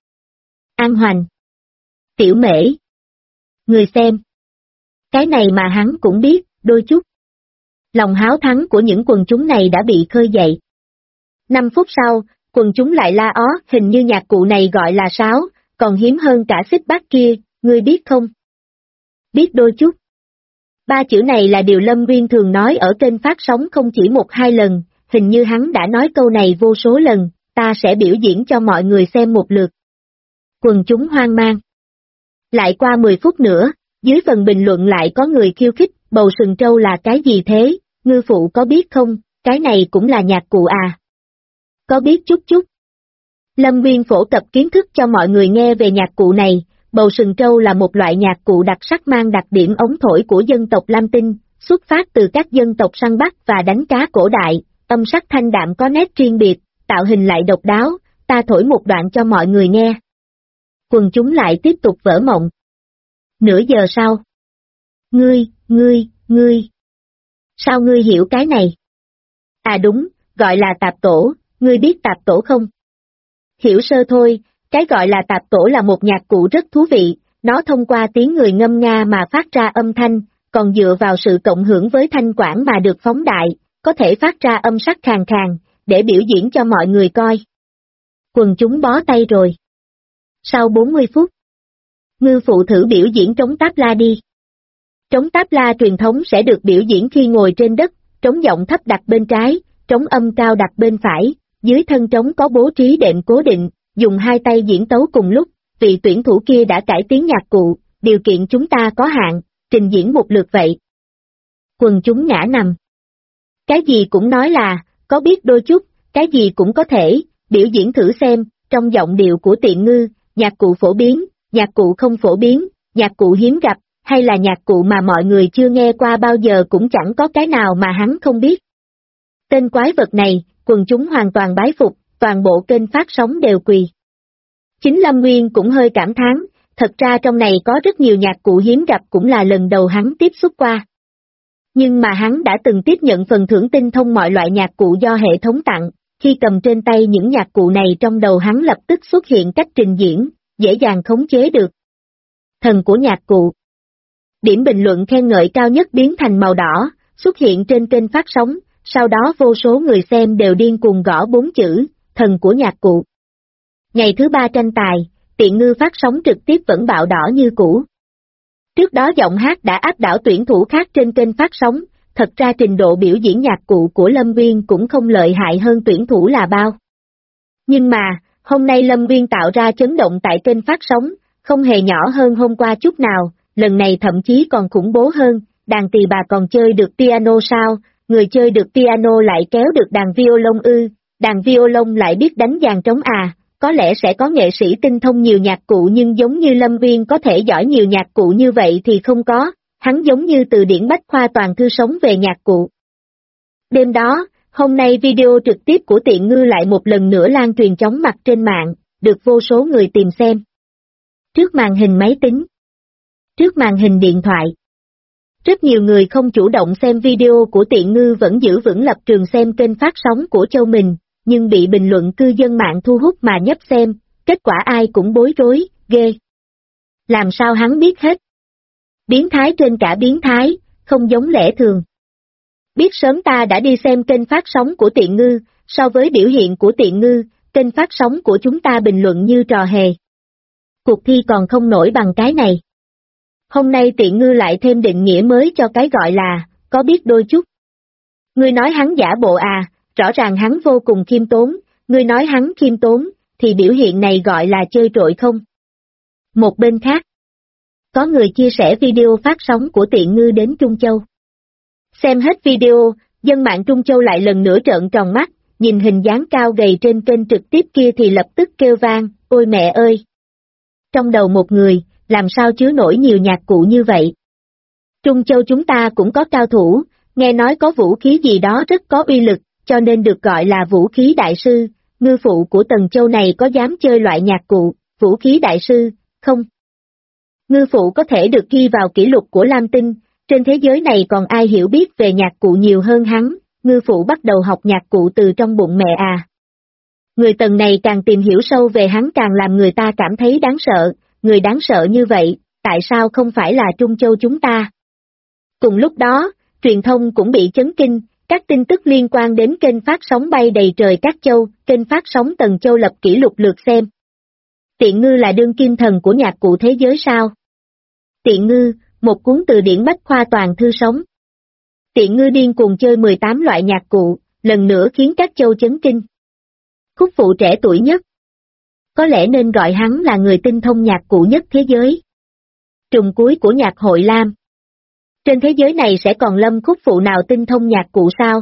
An Hoành. Tiểu Mễ. Người xem. Cái này mà hắn cũng biết, đôi chút. Lòng háo thắng của những quần chúng này đã bị khơi dậy. 5 phút sau, quần chúng lại la ó, hình như nhạc cụ này gọi là sáo, còn hiếm hơn cả xích bát kia, ngươi biết không? Biết đôi chút. 3 chữ này là điều Lâm Nguyên thường nói ở kênh phát sóng không chỉ 1-2 lần, hình như hắn đã nói câu này vô số lần, ta sẽ biểu diễn cho mọi người xem một lượt. Quần chúng hoang mang. Lại qua 10 phút nữa, dưới phần bình luận lại có người khiêu khích, bầu sừng trâu là cái gì thế, Ngư phụ có biết không, cái này cũng là nhạc cụ à? Có biết chút chút. Lâm Nguyên phổ cập kiến thức cho mọi người nghe về nhạc cụ này, bầu sừng trâu là một loại nhạc cụ đặc sắc mang đặc điểm ống thổi của dân tộc Lam Tinh, xuất phát từ các dân tộc săn bắt và đánh cá cổ đại, âm sắc thanh đạm có nét riêng biệt, tạo hình lại độc đáo, ta thổi một đoạn cho mọi người nghe. Quần chúng lại tiếp tục vỡ mộng. Nửa giờ sau. Ngươi. Sao ngươi hiểu cái này? À đúng, gọi là tạp tổ, ngươi biết tạp tổ không? Hiểu sơ thôi, cái gọi là tạp tổ là một nhạc cụ rất thú vị, nó thông qua tiếng người ngâm nga mà phát ra âm thanh, còn dựa vào sự cộng hưởng với thanh quản mà được phóng đại, có thể phát ra âm sắc khàn khàn, để biểu diễn cho mọi người coi. Quần chúng bó tay rồi. Sau 40 phút, Ngư phụ thử biểu diễn trống táp la đi. Trống táp la truyền thống sẽ được biểu diễn khi ngồi trên đất, trống giọng thấp đặt bên trái, trống âm cao đặt bên phải, dưới thân trống có bố trí đệm cố định, dùng hai tay diễn tấu cùng lúc, vị tuyển thủ kia đã cải tiến nhạc cụ, điều kiện chúng ta có hạn, trình diễn một lượt vậy. Quần chúng ngã nằm. Cái gì cũng nói là, có biết đôi chút, cái gì cũng có thể, biểu diễn thử xem, trong giọng điệu của Tiện Ngư, nhạc cụ phổ biến, nhạc cụ không phổ biến, nhạc cụ hiếm gặp, hay là nhạc cụ mà mọi người chưa nghe qua bao giờ cũng chẳng có cái nào mà hắn không biết. Tên quái vật này, quần chúng hoàn toàn bái phục, toàn bộ kênh phát sóng đều quỳ. Chính Lâm Nguyên cũng hơi cảm thán, thật ra trong này có rất nhiều nhạc cụ hiếm gặp cũng là lần đầu hắn tiếp xúc qua. Nhưng mà hắn đã từng tiếp nhận phần thưởng tinh thông mọi loại nhạc cụ do hệ thống tặng, khi cầm trên tay những nhạc cụ này trong đầu hắn lập tức xuất hiện cách trình diễn, dễ dàng khống chế được. Thần của nhạc cụ. Điểm bình luận khen ngợi cao nhất biến thành màu đỏ, xuất hiện trên kênh phát sóng, sau đó vô số người xem đều điên cuồng gõ 4 chữ, thần của nhạc cụ. Ngày thứ 3 tranh tài, Tiện Ngư phát sóng trực tiếp vẫn bạo đỏ như cũ. Trước đó giọng hát đã áp đảo tuyển thủ khác trên kênh phát sóng, thật ra trình độ biểu diễn nhạc cụ của Lâm Uyên cũng không lợi hại hơn tuyển thủ là bao. Nhưng mà, hôm nay Lâm Uyên tạo ra chấn động tại kênh phát sóng, không hề nhỏ hơn hôm qua chút nào, lần này thậm chí còn khủng bố hơn, đàn tỳ bà còn chơi được piano sao, người chơi được piano lại kéo được đàn violon ư, đàn violon lại biết đánh dàn trống à, có lẽ sẽ có nghệ sĩ tinh thông nhiều nhạc cụ nhưng giống như Lâm Uyên có thể giỏi nhiều nhạc cụ như vậy thì không có, hắn giống như từ điển bách khoa toàn thư sống về nhạc cụ. Đêm đó, hôm nay video trực tiếp của Tiện Ngư lại một lần nữa lan truyền chóng mặt trên mạng, được vô số người tìm xem. Trước màn hình máy tính, trước màn hình điện thoại. Rất nhiều người không chủ động xem video của Tiện Ngư vẫn giữ vững lập trường xem kênh phát sóng của châu mình, nhưng bị bình luận cư dân mạng thu hút mà nhấp xem, kết quả ai cũng bối rối, ghê. Làm sao hắn biết hết? Biến thái trên cả biến thái, không giống lẽ thường. Biết sớm ta đã đi xem kênh phát sóng của Tiện Ngư, so với biểu hiện của Tiện Ngư, kênh phát sóng của chúng ta bình luận như trò hề. Cuộc thi còn không nổi bằng cái này. Hôm nay Tiện Ngư lại thêm định nghĩa mới cho cái gọi là, có biết đôi chút. Ngươi nói hắn giả bộ à, rõ ràng hắn vô cùng khiêm tốn, ngươi nói hắn khiêm tốn, thì biểu hiện này gọi là chơi trội không? Một bên khác, có người chia sẻ video phát sóng của Tiện Ngư đến Trung Châu. Xem hết video, dân mạng Trung Châu lại lần nữa trợn tròn mắt, nhìn hình dáng cao gầy trên kênh trực tiếp kia thì lập tức kêu vang, ôi mẹ ơi! Trong đầu một người, làm sao chứa nổi nhiều nhạc cụ như vậy? Trung Châu chúng ta cũng có cao thủ, nghe nói có vũ khí gì đó rất có uy lực, cho nên được gọi là vũ khí đại sư, ngư phụ của Tần Châu này có dám chơi loại nhạc cụ, vũ khí đại sư, không? Ngư phụ có thể được ghi vào kỷ lục của Lam Tinh, trên thế giới này còn ai hiểu biết về nhạc cụ nhiều hơn hắn, ngư phụ bắt đầu học nhạc cụ từ trong bụng mẹ à. Người Tần này càng tìm hiểu sâu về hắn càng làm người ta cảm thấy đáng sợ, người đáng sợ như vậy, tại sao không phải là Trung Châu chúng ta? Cùng lúc đó, truyền thông cũng bị chấn kinh, các tin tức liên quan đến kênh phát sóng bay đầy trời các châu, kênh phát sóng Tần Châu lập kỷ lục lượt xem. Tiện Ngư là đương kim thần của nhạc cụ thế giới sao? Tiện Ngư, một cuốn từ điển bách khoa toàn thư sống. Tiện Ngư điên cuồng chơi 18 loại nhạc cụ, lần nữa khiến các châu chấn kinh. Khúc phụ trẻ tuổi nhất. Có lẽ nên gọi hắn là người tinh thông nhạc cụ nhất thế giới. Trùng cuối của nhạc hội Lam. Trên thế giới này sẽ còn lâm khúc phụ nào tinh thông nhạc cụ sao?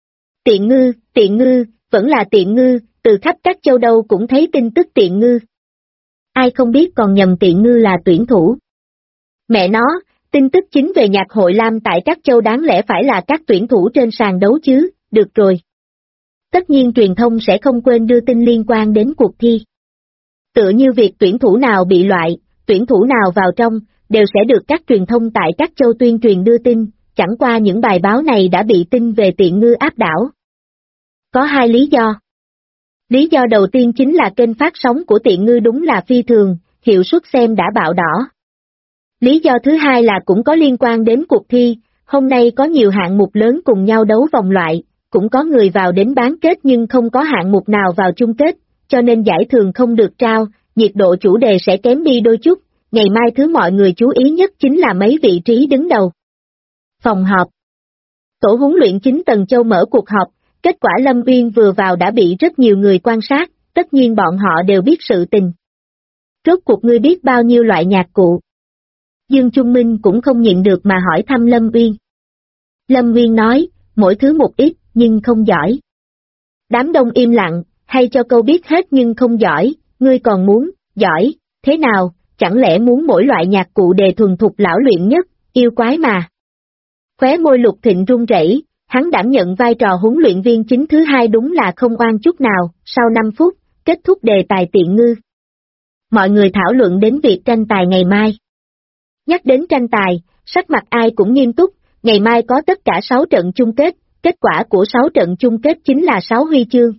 Tiện Ngư, vẫn là Tiện Ngư, từ khắp các châu đâu cũng thấy tin tức Tiện Ngư. Ai không biết còn nhầm Tiện Ngư là tuyển thủ. Mẹ nó, tin tức chính về nhạc hội Lam tại các châu đáng lẽ phải là các tuyển thủ trên sàn đấu chứ, được rồi. Tất nhiên truyền thông sẽ không quên đưa tin liên quan đến cuộc thi. Tựa như việc tuyển thủ nào bị loại, tuyển thủ nào vào trong, đều sẽ được các truyền thông tại các châu tuyên truyền đưa tin, chẳng qua những bài báo này đã bị tin về Tiện Ngư áp đảo. Có hai lý do. Lý do đầu tiên chính là kênh phát sóng của Tiện Ngư đúng là phi thường, hiệu suất xem đã bạo đỏ. Lý do thứ hai là cũng có liên quan đến cuộc thi, hôm nay có nhiều hạng mục lớn cùng nhau đấu vòng loại, cũng có người vào đến bán kết nhưng không có hạng mục nào vào chung kết, cho nên giải thường không được trao, nhiệt độ chủ đề sẽ kém đi đôi chút, ngày mai thứ mọi người chú ý nhất chính là mấy vị trí đứng đầu. Phòng họp. Tổ huấn luyện chính Tần Châu mở cuộc họp, kết quả Lâm Uyên vừa vào đã bị rất nhiều người quan sát, tất nhiên bọn họ đều biết sự tình. Rốt cuộc ngươi biết bao nhiêu loại nhạc cụ? Dương Trung Minh cũng không nhịn được mà hỏi thăm Lâm Uyên. Lâm Uyên nói, mỗi thứ một ít, nhưng không giỏi. Đám đông im lặng, hay cho câu biết hết nhưng không giỏi, ngươi còn muốn, giỏi, thế nào, chẳng lẽ muốn mỗi loại nhạc cụ đề thuần thục lão luyện nhất, yêu quái mà. Khóe môi Lục Thịnh run rẩy, hắn đảm nhận vai trò huấn luyện viên chính thứ hai đúng là không oan chút nào, sau 5 phút, kết thúc đề tài Tiện Ngư. Mọi người thảo luận đến việc tranh tài ngày mai. Nhắc đến tranh tài, sắc mặt ai cũng nghiêm túc, Ngày mai có tất cả 6 trận chung kết, kết quả của 6 trận chung kết chính là 6 huy chương.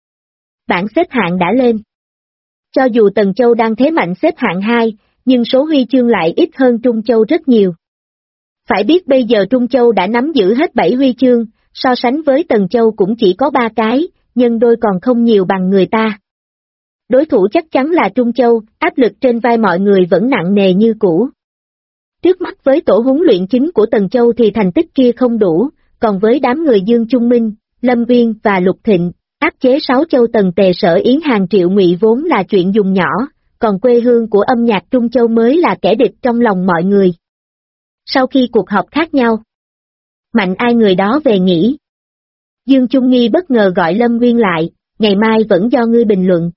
Bảng xếp hạng đã lên. Cho dù Tần Châu đang thế mạnh xếp hạng 2, nhưng số huy chương lại ít hơn Trung Châu rất nhiều. Phải biết bây giờ Trung Châu đã nắm giữ hết 7 huy chương, so sánh với Tần Châu cũng chỉ có 3 cái, nhân đôi còn không nhiều bằng người ta. Đối thủ chắc chắn là Trung Châu, áp lực trên vai mọi người vẫn nặng nề như cũ. Trước mắt với tổ huấn luyện chính của Tần Châu thì thành tích kia không đủ, còn với đám người Dương Trung Minh, Lâm Uyên và Lục Thịnh, áp chế 6 châu Tần Tề Sở Yến Hàng Triệu Ngụy vốn là chuyện dùng nhỏ, còn quê hương của âm nhạc Trung Châu mới là kẻ địch trong lòng mọi người. Sau khi cuộc họp khác nhau, mạnh ai người đó về nghỉ. Dương Trung Nghi bất ngờ gọi Lâm Uyên lại, ngày mai vẫn do ngươi bình luận.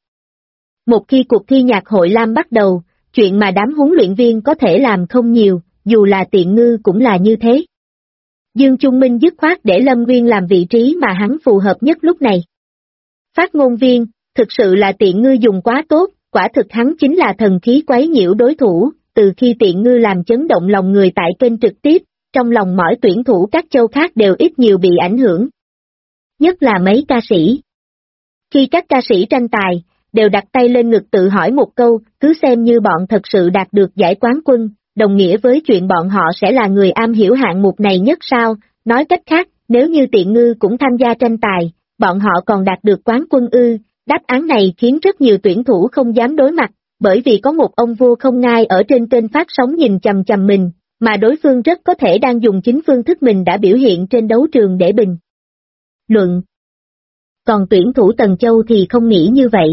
Một khi cuộc thi nhạc hội Lam bắt đầu, chuyện mà đám huấn luyện viên có thể làm không nhiều, dù là Tiện Ngư cũng là như thế. Dương Trung Minh dứt khoát để Lâm Uyên làm vị trí mà hắn phù hợp nhất lúc này. Phát ngôn viên, thực sự là Tiện Ngư dùng quá tốt, quả thực hắn chính là thần khí quấy nhiễu đối thủ, từ khi Tiện Ngư làm chấn động lòng người tại kênh trực tiếp, trong lòng mỗi tuyển thủ các châu khác đều ít nhiều bị ảnh hưởng. Nhất là mấy ca sĩ. Khi các ca sĩ tranh tài, đều đặt tay lên ngực tự hỏi một câu, cứ xem như bọn thật sự đạt được giải quán quân, đồng nghĩa với chuyện bọn họ sẽ là người am hiểu hạng mục này nhất sao, nói cách khác, nếu như Tiện Ngư cũng tham gia tranh tài, bọn họ còn đạt được quán quân ư, đáp án này khiến rất nhiều tuyển thủ không dám đối mặt, bởi vì có một ông vua không ngai ở trên kênh phát sóng nhìn chằm chằm mình, mà đối phương rất có thể đang dùng chính phương thức mình đã biểu hiện trên đấu trường để bình luận. Còn tuyển thủ Tần Châu thì không nghĩ như vậy.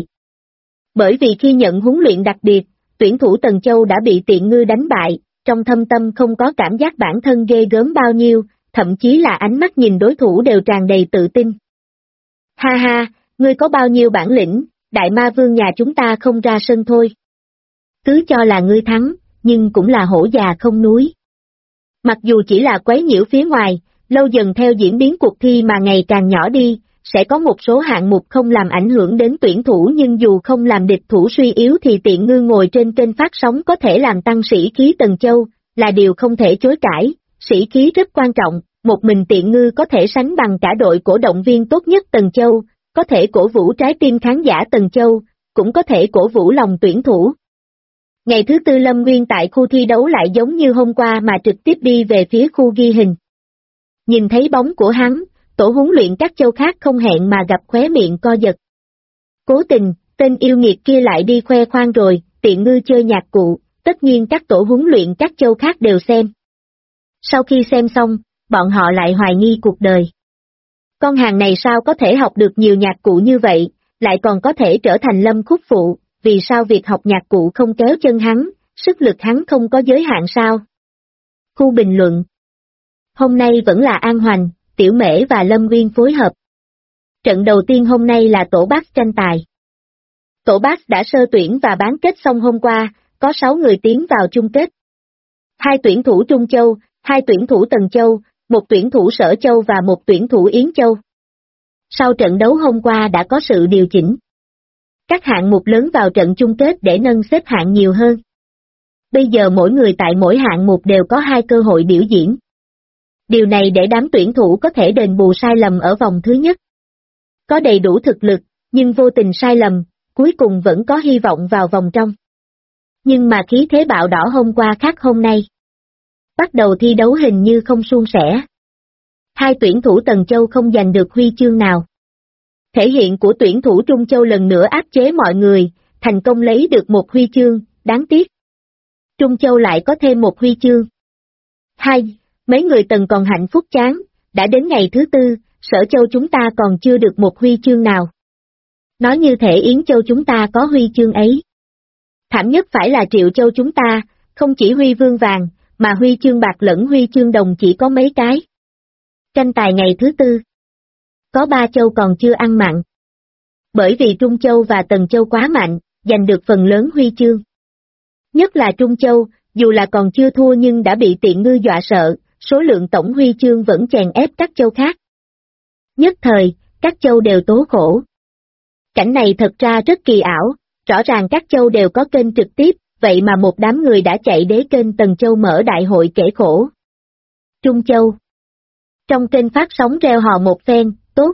Bởi vì khi nhận huấn luyện đặc biệt, tuyển thủ Tần Châu đã bị Tiện Ngư đánh bại, trong thâm tâm không có cảm giác bản thân ghê gớm bao nhiêu, thậm chí là ánh mắt nhìn đối thủ đều tràn đầy tự tin. Ha ha, ngươi có bao nhiêu bản lĩnh, đại ma vương nhà chúng ta không ra sân thôi. Cứ cho là ngươi thắng, nhưng cũng là hổ già không núi. Mặc dù chỉ là quấy nhiễu phía ngoài, lâu dần theo diễn biến cuộc thi mà ngày càng nhỏ đi, sẽ có một số hạng mục không làm ảnh hưởng đến tuyển thủ nhưng dù không làm địch thủ suy yếu thì Tiện Ngư ngồi trên kênh phát sóng có thể làm tăng sĩ khí Tần Châu, là điều không thể chối cãi, sĩ khí rất quan trọng, một mình Tiện Ngư có thể sánh bằng cả đội cổ động viên tốt nhất Tần Châu, có thể cổ vũ trái tim khán giả Tần Châu, cũng có thể cổ vũ lòng tuyển thủ. Ngày thứ tư Lâm Nguyên tại khu thi đấu lại giống như hôm qua mà trực tiếp đi về phía khu ghi hình. Nhìn thấy bóng của hắn, tổ huấn luyện các châu khác không hẹn mà gặp khóe miệng co giật. Cố tình, tên yêu nghiệt kia lại đi khoe khoang rồi, Tiện Ngư chơi nhạc cụ, tất nhiên các tổ huấn luyện các châu khác đều xem. Sau khi xem xong, bọn họ lại hoài nghi cuộc đời. Con hàng này sao có thể học được nhiều nhạc cụ như vậy, lại còn có thể trở thành Lâm khúc phụ, vì sao việc học nhạc cụ không kéo chân hắn, sức lực hắn không có giới hạn sao? Khu bình luận. Hôm nay vẫn là An Hoành, Tiểu Mễ và Lâm Nguyên phối hợp. Trận đầu tiên hôm nay là tổ Bass tranh tài. Tổ Bass đã sơ tuyển và bán kết xong hôm qua, có 6 người tiến vào chung kết. 2 tuyển thủ Trung Châu, 2 tuyển thủ Tần Châu, 1 tuyển thủ Sở Châu và 1 tuyển thủ Yến Châu. Sau trận đấu hôm qua đã có sự điều chỉnh. Các hạng mục lớn vào trận chung kết để nâng xếp hạng nhiều hơn. Bây giờ mỗi người tại mỗi hạng mục đều có 2 cơ hội biểu diễn. Điều này để đám tuyển thủ có thể đền bù sai lầm ở vòng thứ nhất. Có đầy đủ thực lực, nhưng vô tình sai lầm, cuối cùng vẫn có hy vọng vào vòng trong. Nhưng mà khí thế bạo đỏ hôm qua khác hôm nay. Bắt đầu thi đấu hình như không suôn sẻ. 2 tuyển thủ Tần Châu không giành được huy chương nào. Thể hiện của tuyển thủ Trung Châu lần nữa áp chế mọi người, thành công lấy được 1 huy chương, đáng tiếc. Trung Châu lại có thêm 1 huy chương. 2. Mấy người Tần còn hạnh phúc chán, đã đến ngày thứ tư, Sở Châu chúng ta còn chưa được 1 huy chương nào. Nói như thể Yến Châu chúng ta có huy chương ấy. Thảm nhất phải là Triệu Châu chúng ta, không chỉ huy vương vàng, mà huy chương bạc lẫn huy chương đồng chỉ có mấy cái. Tranh tài ngày thứ tư. Có 3 châu còn chưa ăn mặn. Bởi vì Trung Châu và Tần Châu quá mạnh, giành được phần lớn huy chương. Nhất là Trung Châu, dù là còn chưa thua nhưng đã bị Tiện Ngư dọa sợ, số lượng tổng huy chương vẫn chèn ép các châu khác. Nhất thời, các châu đều tố khổ. Cảnh này thật ra rất kỳ ảo, rõ ràng các châu đều có kênh trực tiếp, vậy mà một đám người đã chạy đến kênh Tần Châu mở đại hội kể khổ. Trung Châu. Trong kênh phát sóng reo hò một phen, tốt.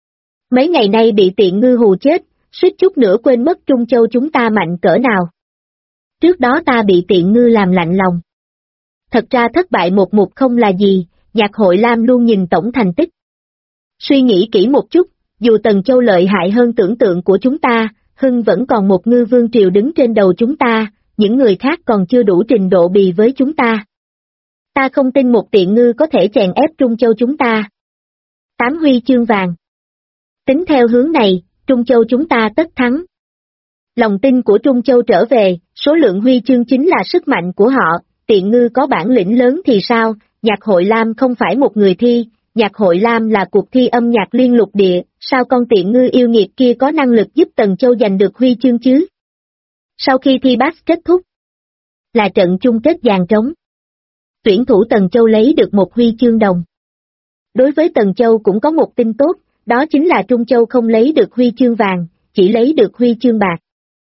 Mấy ngày nay bị tiện ngư hù chết, suýt chút nữa quên mất Trung Châu chúng ta mạnh cỡ nào. Trước đó ta bị tiện ngư làm lạnh lòng. Thật ra thất bại một mục không là gì, Nhạc Hội Lam luôn nhìn tổng thành tích. Suy nghĩ kỹ một chút, dù Tần Châu lợi hại hơn tưởng tượng của chúng ta, Hưng vẫn còn một ngư vương triều đứng trên đầu chúng ta, những người khác còn chưa đủ trình độ bì với chúng ta. Ta không tin một tiện ngư có thể chèn ép Trung Châu chúng ta. 8 huy chương vàng. Tính theo hướng này, Trung Châu chúng ta tất thắng. Lòng tin của Trung Châu trở về, số lượng huy chương chính là sức mạnh của họ, tiện ngư có bản lĩnh lớn thì sao, Nhạc Hội Lam không phải một người thi, Nhạc Hội Lam là cuộc thi âm nhạc liên lục địa, sao con tiện ngư yêu nghiệt kia có năng lực giúp Tần Châu giành được huy chương chứ? Sau khi thi pass kết thúc, là trận chung kết dàn trống. Tuyển thủ Tần Châu lấy được một huy chương đồng. Đối với Tần Châu cũng có một tin tốt, đó chính là Trung Châu không lấy được huy chương vàng, chỉ lấy được huy chương bạc.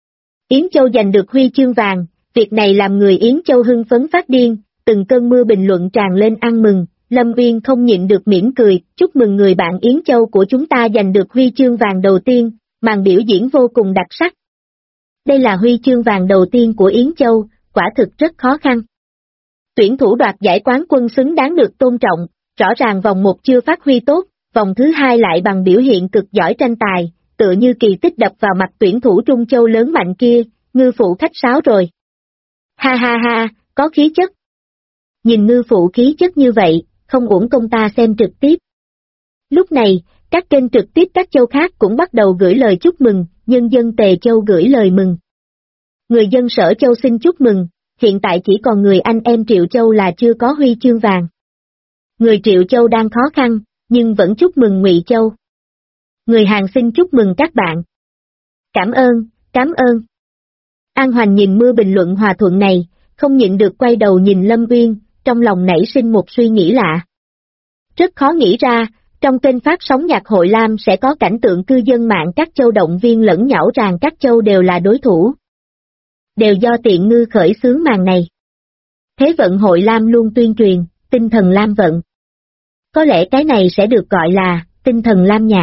Yến Châu giành được huy chương vàng, việc này làm người Yến Châu hưng phấn phát điên, từng cơn mưa bình luận tràn lên ăn mừng, Lâm Uyên không nhịn được mỉm cười, chúc mừng người bạn Yến Châu của chúng ta giành được huy chương vàng đầu tiên, màn biểu diễn vô cùng đặc sắc. Đây là huy chương vàng đầu tiên của Yến Châu, quả thực rất khó khăn. Tuyển thủ đoạt giải quán quân xứng đáng được tôn trọng, rõ ràng vòng 1 chưa phát huy tốt, vòng thứ 2 lại bằng biểu hiện cực giỏi tranh tài, tựa như kỳ tích đập vào mặt tuyển thủ Trung Châu lớn mạnh kia, ngư phụ khách sáo rồi. Ha ha ha, có khí chất. Nhìn ngư phụ khí chất như vậy, không uổng công ta xem trực tiếp. Lúc này, các kênh trực tiếp các châu khác cũng bắt đầu gửi lời chúc mừng, nhân dân Tề Châu gửi lời mừng. Người dân Sở Châu xin chúc mừng, hiện tại chỉ còn người anh em Triệu Châu là chưa có huy chương vàng. Người Triệu Châu đang khó khăn, nhưng vẫn chúc mừng Ngụy Châu. Người Hàn xin chúc mừng các bạn. Cảm ơn, cảm ơn. An Hoành nhìn mưa bình luận hòa thuận này, không nhịn được quay đầu nhìn Lâm Uyên, trong lòng nảy sinh một suy nghĩ lạ. Rất khó nghĩ ra, trong kênh phát sóng Nhạc Hội Lam sẽ có cảnh tượng cư dân mạng các châu động viên lẫn nhão rằng các châu đều là đối thủ. Đều do tiện ngư khởi xướng màn này. Thế vận Hội Lam luôn tuyên truyền, tinh thần Lam vận. Có lẽ cái này sẽ được gọi là, tinh thần Lam nhạc.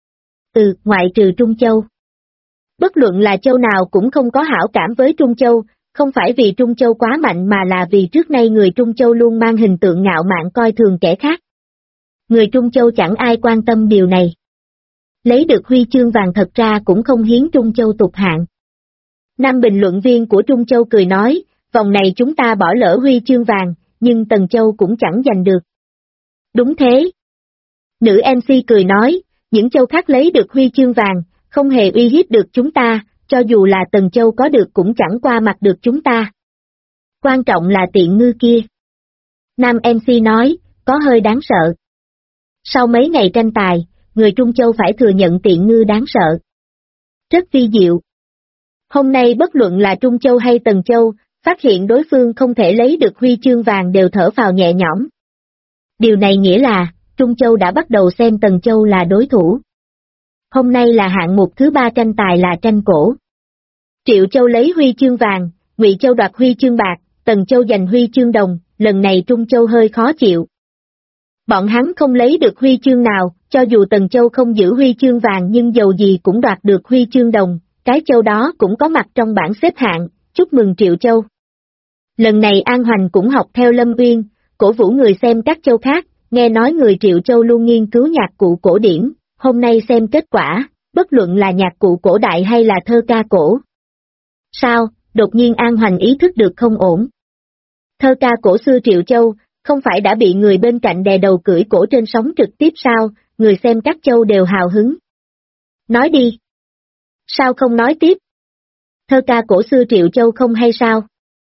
Ngoại trừ Trung Châu. Bất luận là châu nào cũng không có hảo cảm với Trung Châu, không phải vì Trung Châu quá mạnh mà là vì trước nay người Trung Châu luôn mang hình tượng ngạo mạn coi thường kẻ khác. Người Trung Châu chẳng ai quan tâm điều này. Lấy được huy chương vàng thật ra cũng không hiến Trung Châu tụt hạng. Nam bình luận viên của Trung Châu cười nói, vòng này chúng ta bỏ lỡ huy chương vàng, nhưng Tần Châu cũng chẳng giành được. Đúng thế. Nữ MC cười nói, những châu khác lấy được huy chương vàng, không hề uy hiếp được chúng ta, cho dù là Tần Châu có được cũng chẳng qua mặt được chúng ta. Quan trọng là tiện ngư kia. Nam MC nói, có hơi đáng sợ. Sau mấy ngày tranh tài, người Trung Châu phải thừa nhận tiện ngư đáng sợ. Rất vi diệu. Hôm nay bất luận là Trung Châu hay Tần Châu, phát hiện đối phương không thể lấy được huy chương vàng đều thở phào nhẹ nhõm. Điều này nghĩa là, Trung Châu đã bắt đầu xem Tần Châu là đối thủ. Hôm nay là hạng mục thứ 3 tranh tài là tranh cổ. Triệu Châu lấy huy chương vàng, Ngụy Châu đoạt huy chương bạc, Tần Châu giành huy chương đồng, lần này Trung Châu hơi khó chịu. Bọn hắn không lấy được huy chương nào, cho dù Tần Châu không giữ huy chương vàng nhưng dầu gì cũng đoạt được huy chương đồng, cái châu đó cũng có mặt trong bảng xếp hạng, chúc mừng Triệu Châu. Lần này An Hoành cũng học theo Lâm Uyên, cổ vũ người xem các châu khác, nghe nói người Triệu Châu luôn nghiên cứu nhạc cụ cổ điển, hôm nay xem kết quả, bất luận là nhạc cụ cổ đại hay là thơ ca cổ. Sao, đột nhiên An Hoành ý thức được không ổn. Thơ ca cổ xưa Triệu Châu, không phải đã bị người bên cạnh đè đầu cưỡi cổ trên sóng trực tiếp sao, người xem các châu đều hào hứng. Nói đi. Sao không nói tiếp? Thơ ca cổ xưa Triệu Châu không hay sao?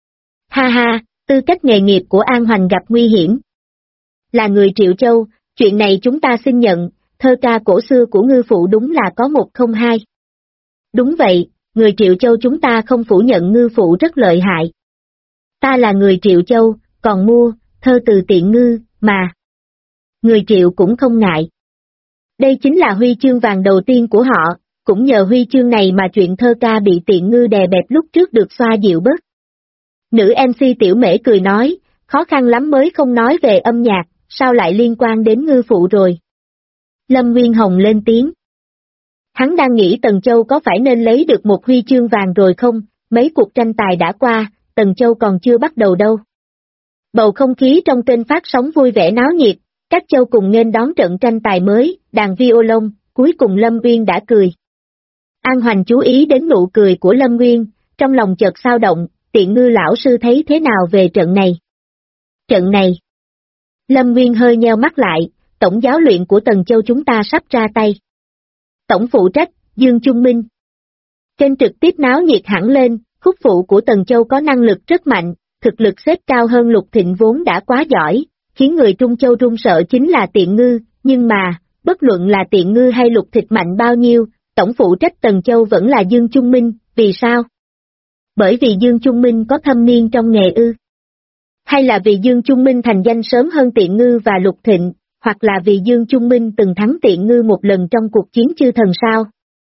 Ha ha, tư cách nghề nghiệp của An Hoành gặp nguy hiểm. Là người Triệu Châu, chuyện này chúng ta xin nhận, thơ ca cổ xưa của ngư phụ đúng là có 102. Đúng vậy, người Triệu Châu chúng ta không phủ nhận ngư phụ rất lợi hại. Ta là người Triệu Châu, còn mua, thơ từ tiện ngư, mà. Người Triệu cũng không ngại. Đây chính là huy chương vàng đầu tiên của họ, cũng nhờ huy chương này mà chuyện thơ ca bị tiện ngư đè bẹp lúc trước được xoa dịu bớt. Nữ MC Tiểu Mễ cười nói, khó khăn lắm mới không nói về âm nhạc, sao lại liên quan đến ngư phụ rồi? Lâm Nguyên Hồng lên tiếng. Hắn đang nghĩ Tần Châu có phải nên lấy được một huy chương vàng rồi không, mấy cuộc tranh tài đã qua, Tần Châu còn chưa bắt đầu đâu. Bầu không khí trong kênh phát sóng vui vẻ náo nhiệt, các châu cùng nghênh đón trận tranh tài mới, đàn violon, cuối cùng Lâm Nguyên đã cười. An Hoành chú ý đến nụ cười của Lâm Nguyên, trong lòng chợt xao động, Tiện Ngư lão sư thấy thế nào về trận này? Trận này. Lâm Nguyên hơi nheo mắt lại, tổng giáo luyện của Tần Châu chúng ta sắp ra tay. Tổng phụ trách, Dương Trung Minh. Kênh trực tiếp náo nhiệt hẳn lên, khúc phụ của Tần Châu có năng lực rất mạnh, thực lực xếp cao hơn Lục Thịnh vốn đã quá giỏi, khiến người Trung Châu run sợ chính là Tiện Ngư, nhưng mà, bất luận là Tiện Ngư hay Lục Thịnh mạnh bao nhiêu, tổng phụ trách Tần Châu vẫn là Dương Trung Minh, vì sao? Bởi vì Dương Trung Minh có thâm niên trong nghề ư? Hay là vì Dương Trung Minh thành danh sớm hơn Tiện Ngư và Lục Thịnh, hoặc là vì Dương Trung Minh từng thắng Tiện Ngư một lần trong cuộc chiến chư thần sao?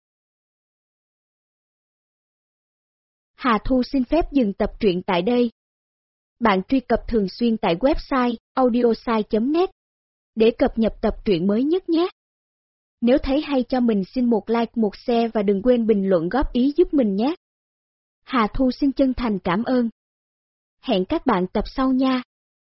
Hà Thu xin phép dừng tập truyện tại đây. Bạn truy cập thường xuyên tại website audiosai.net để cập nhật tập truyện mới nhất nhé. Nếu thấy hay cho mình xin một like, một share và đừng quên bình luận góp ý giúp mình nhé. Hà Thu xin chân thành cảm ơn. Hẹn các bạn tập sau nha.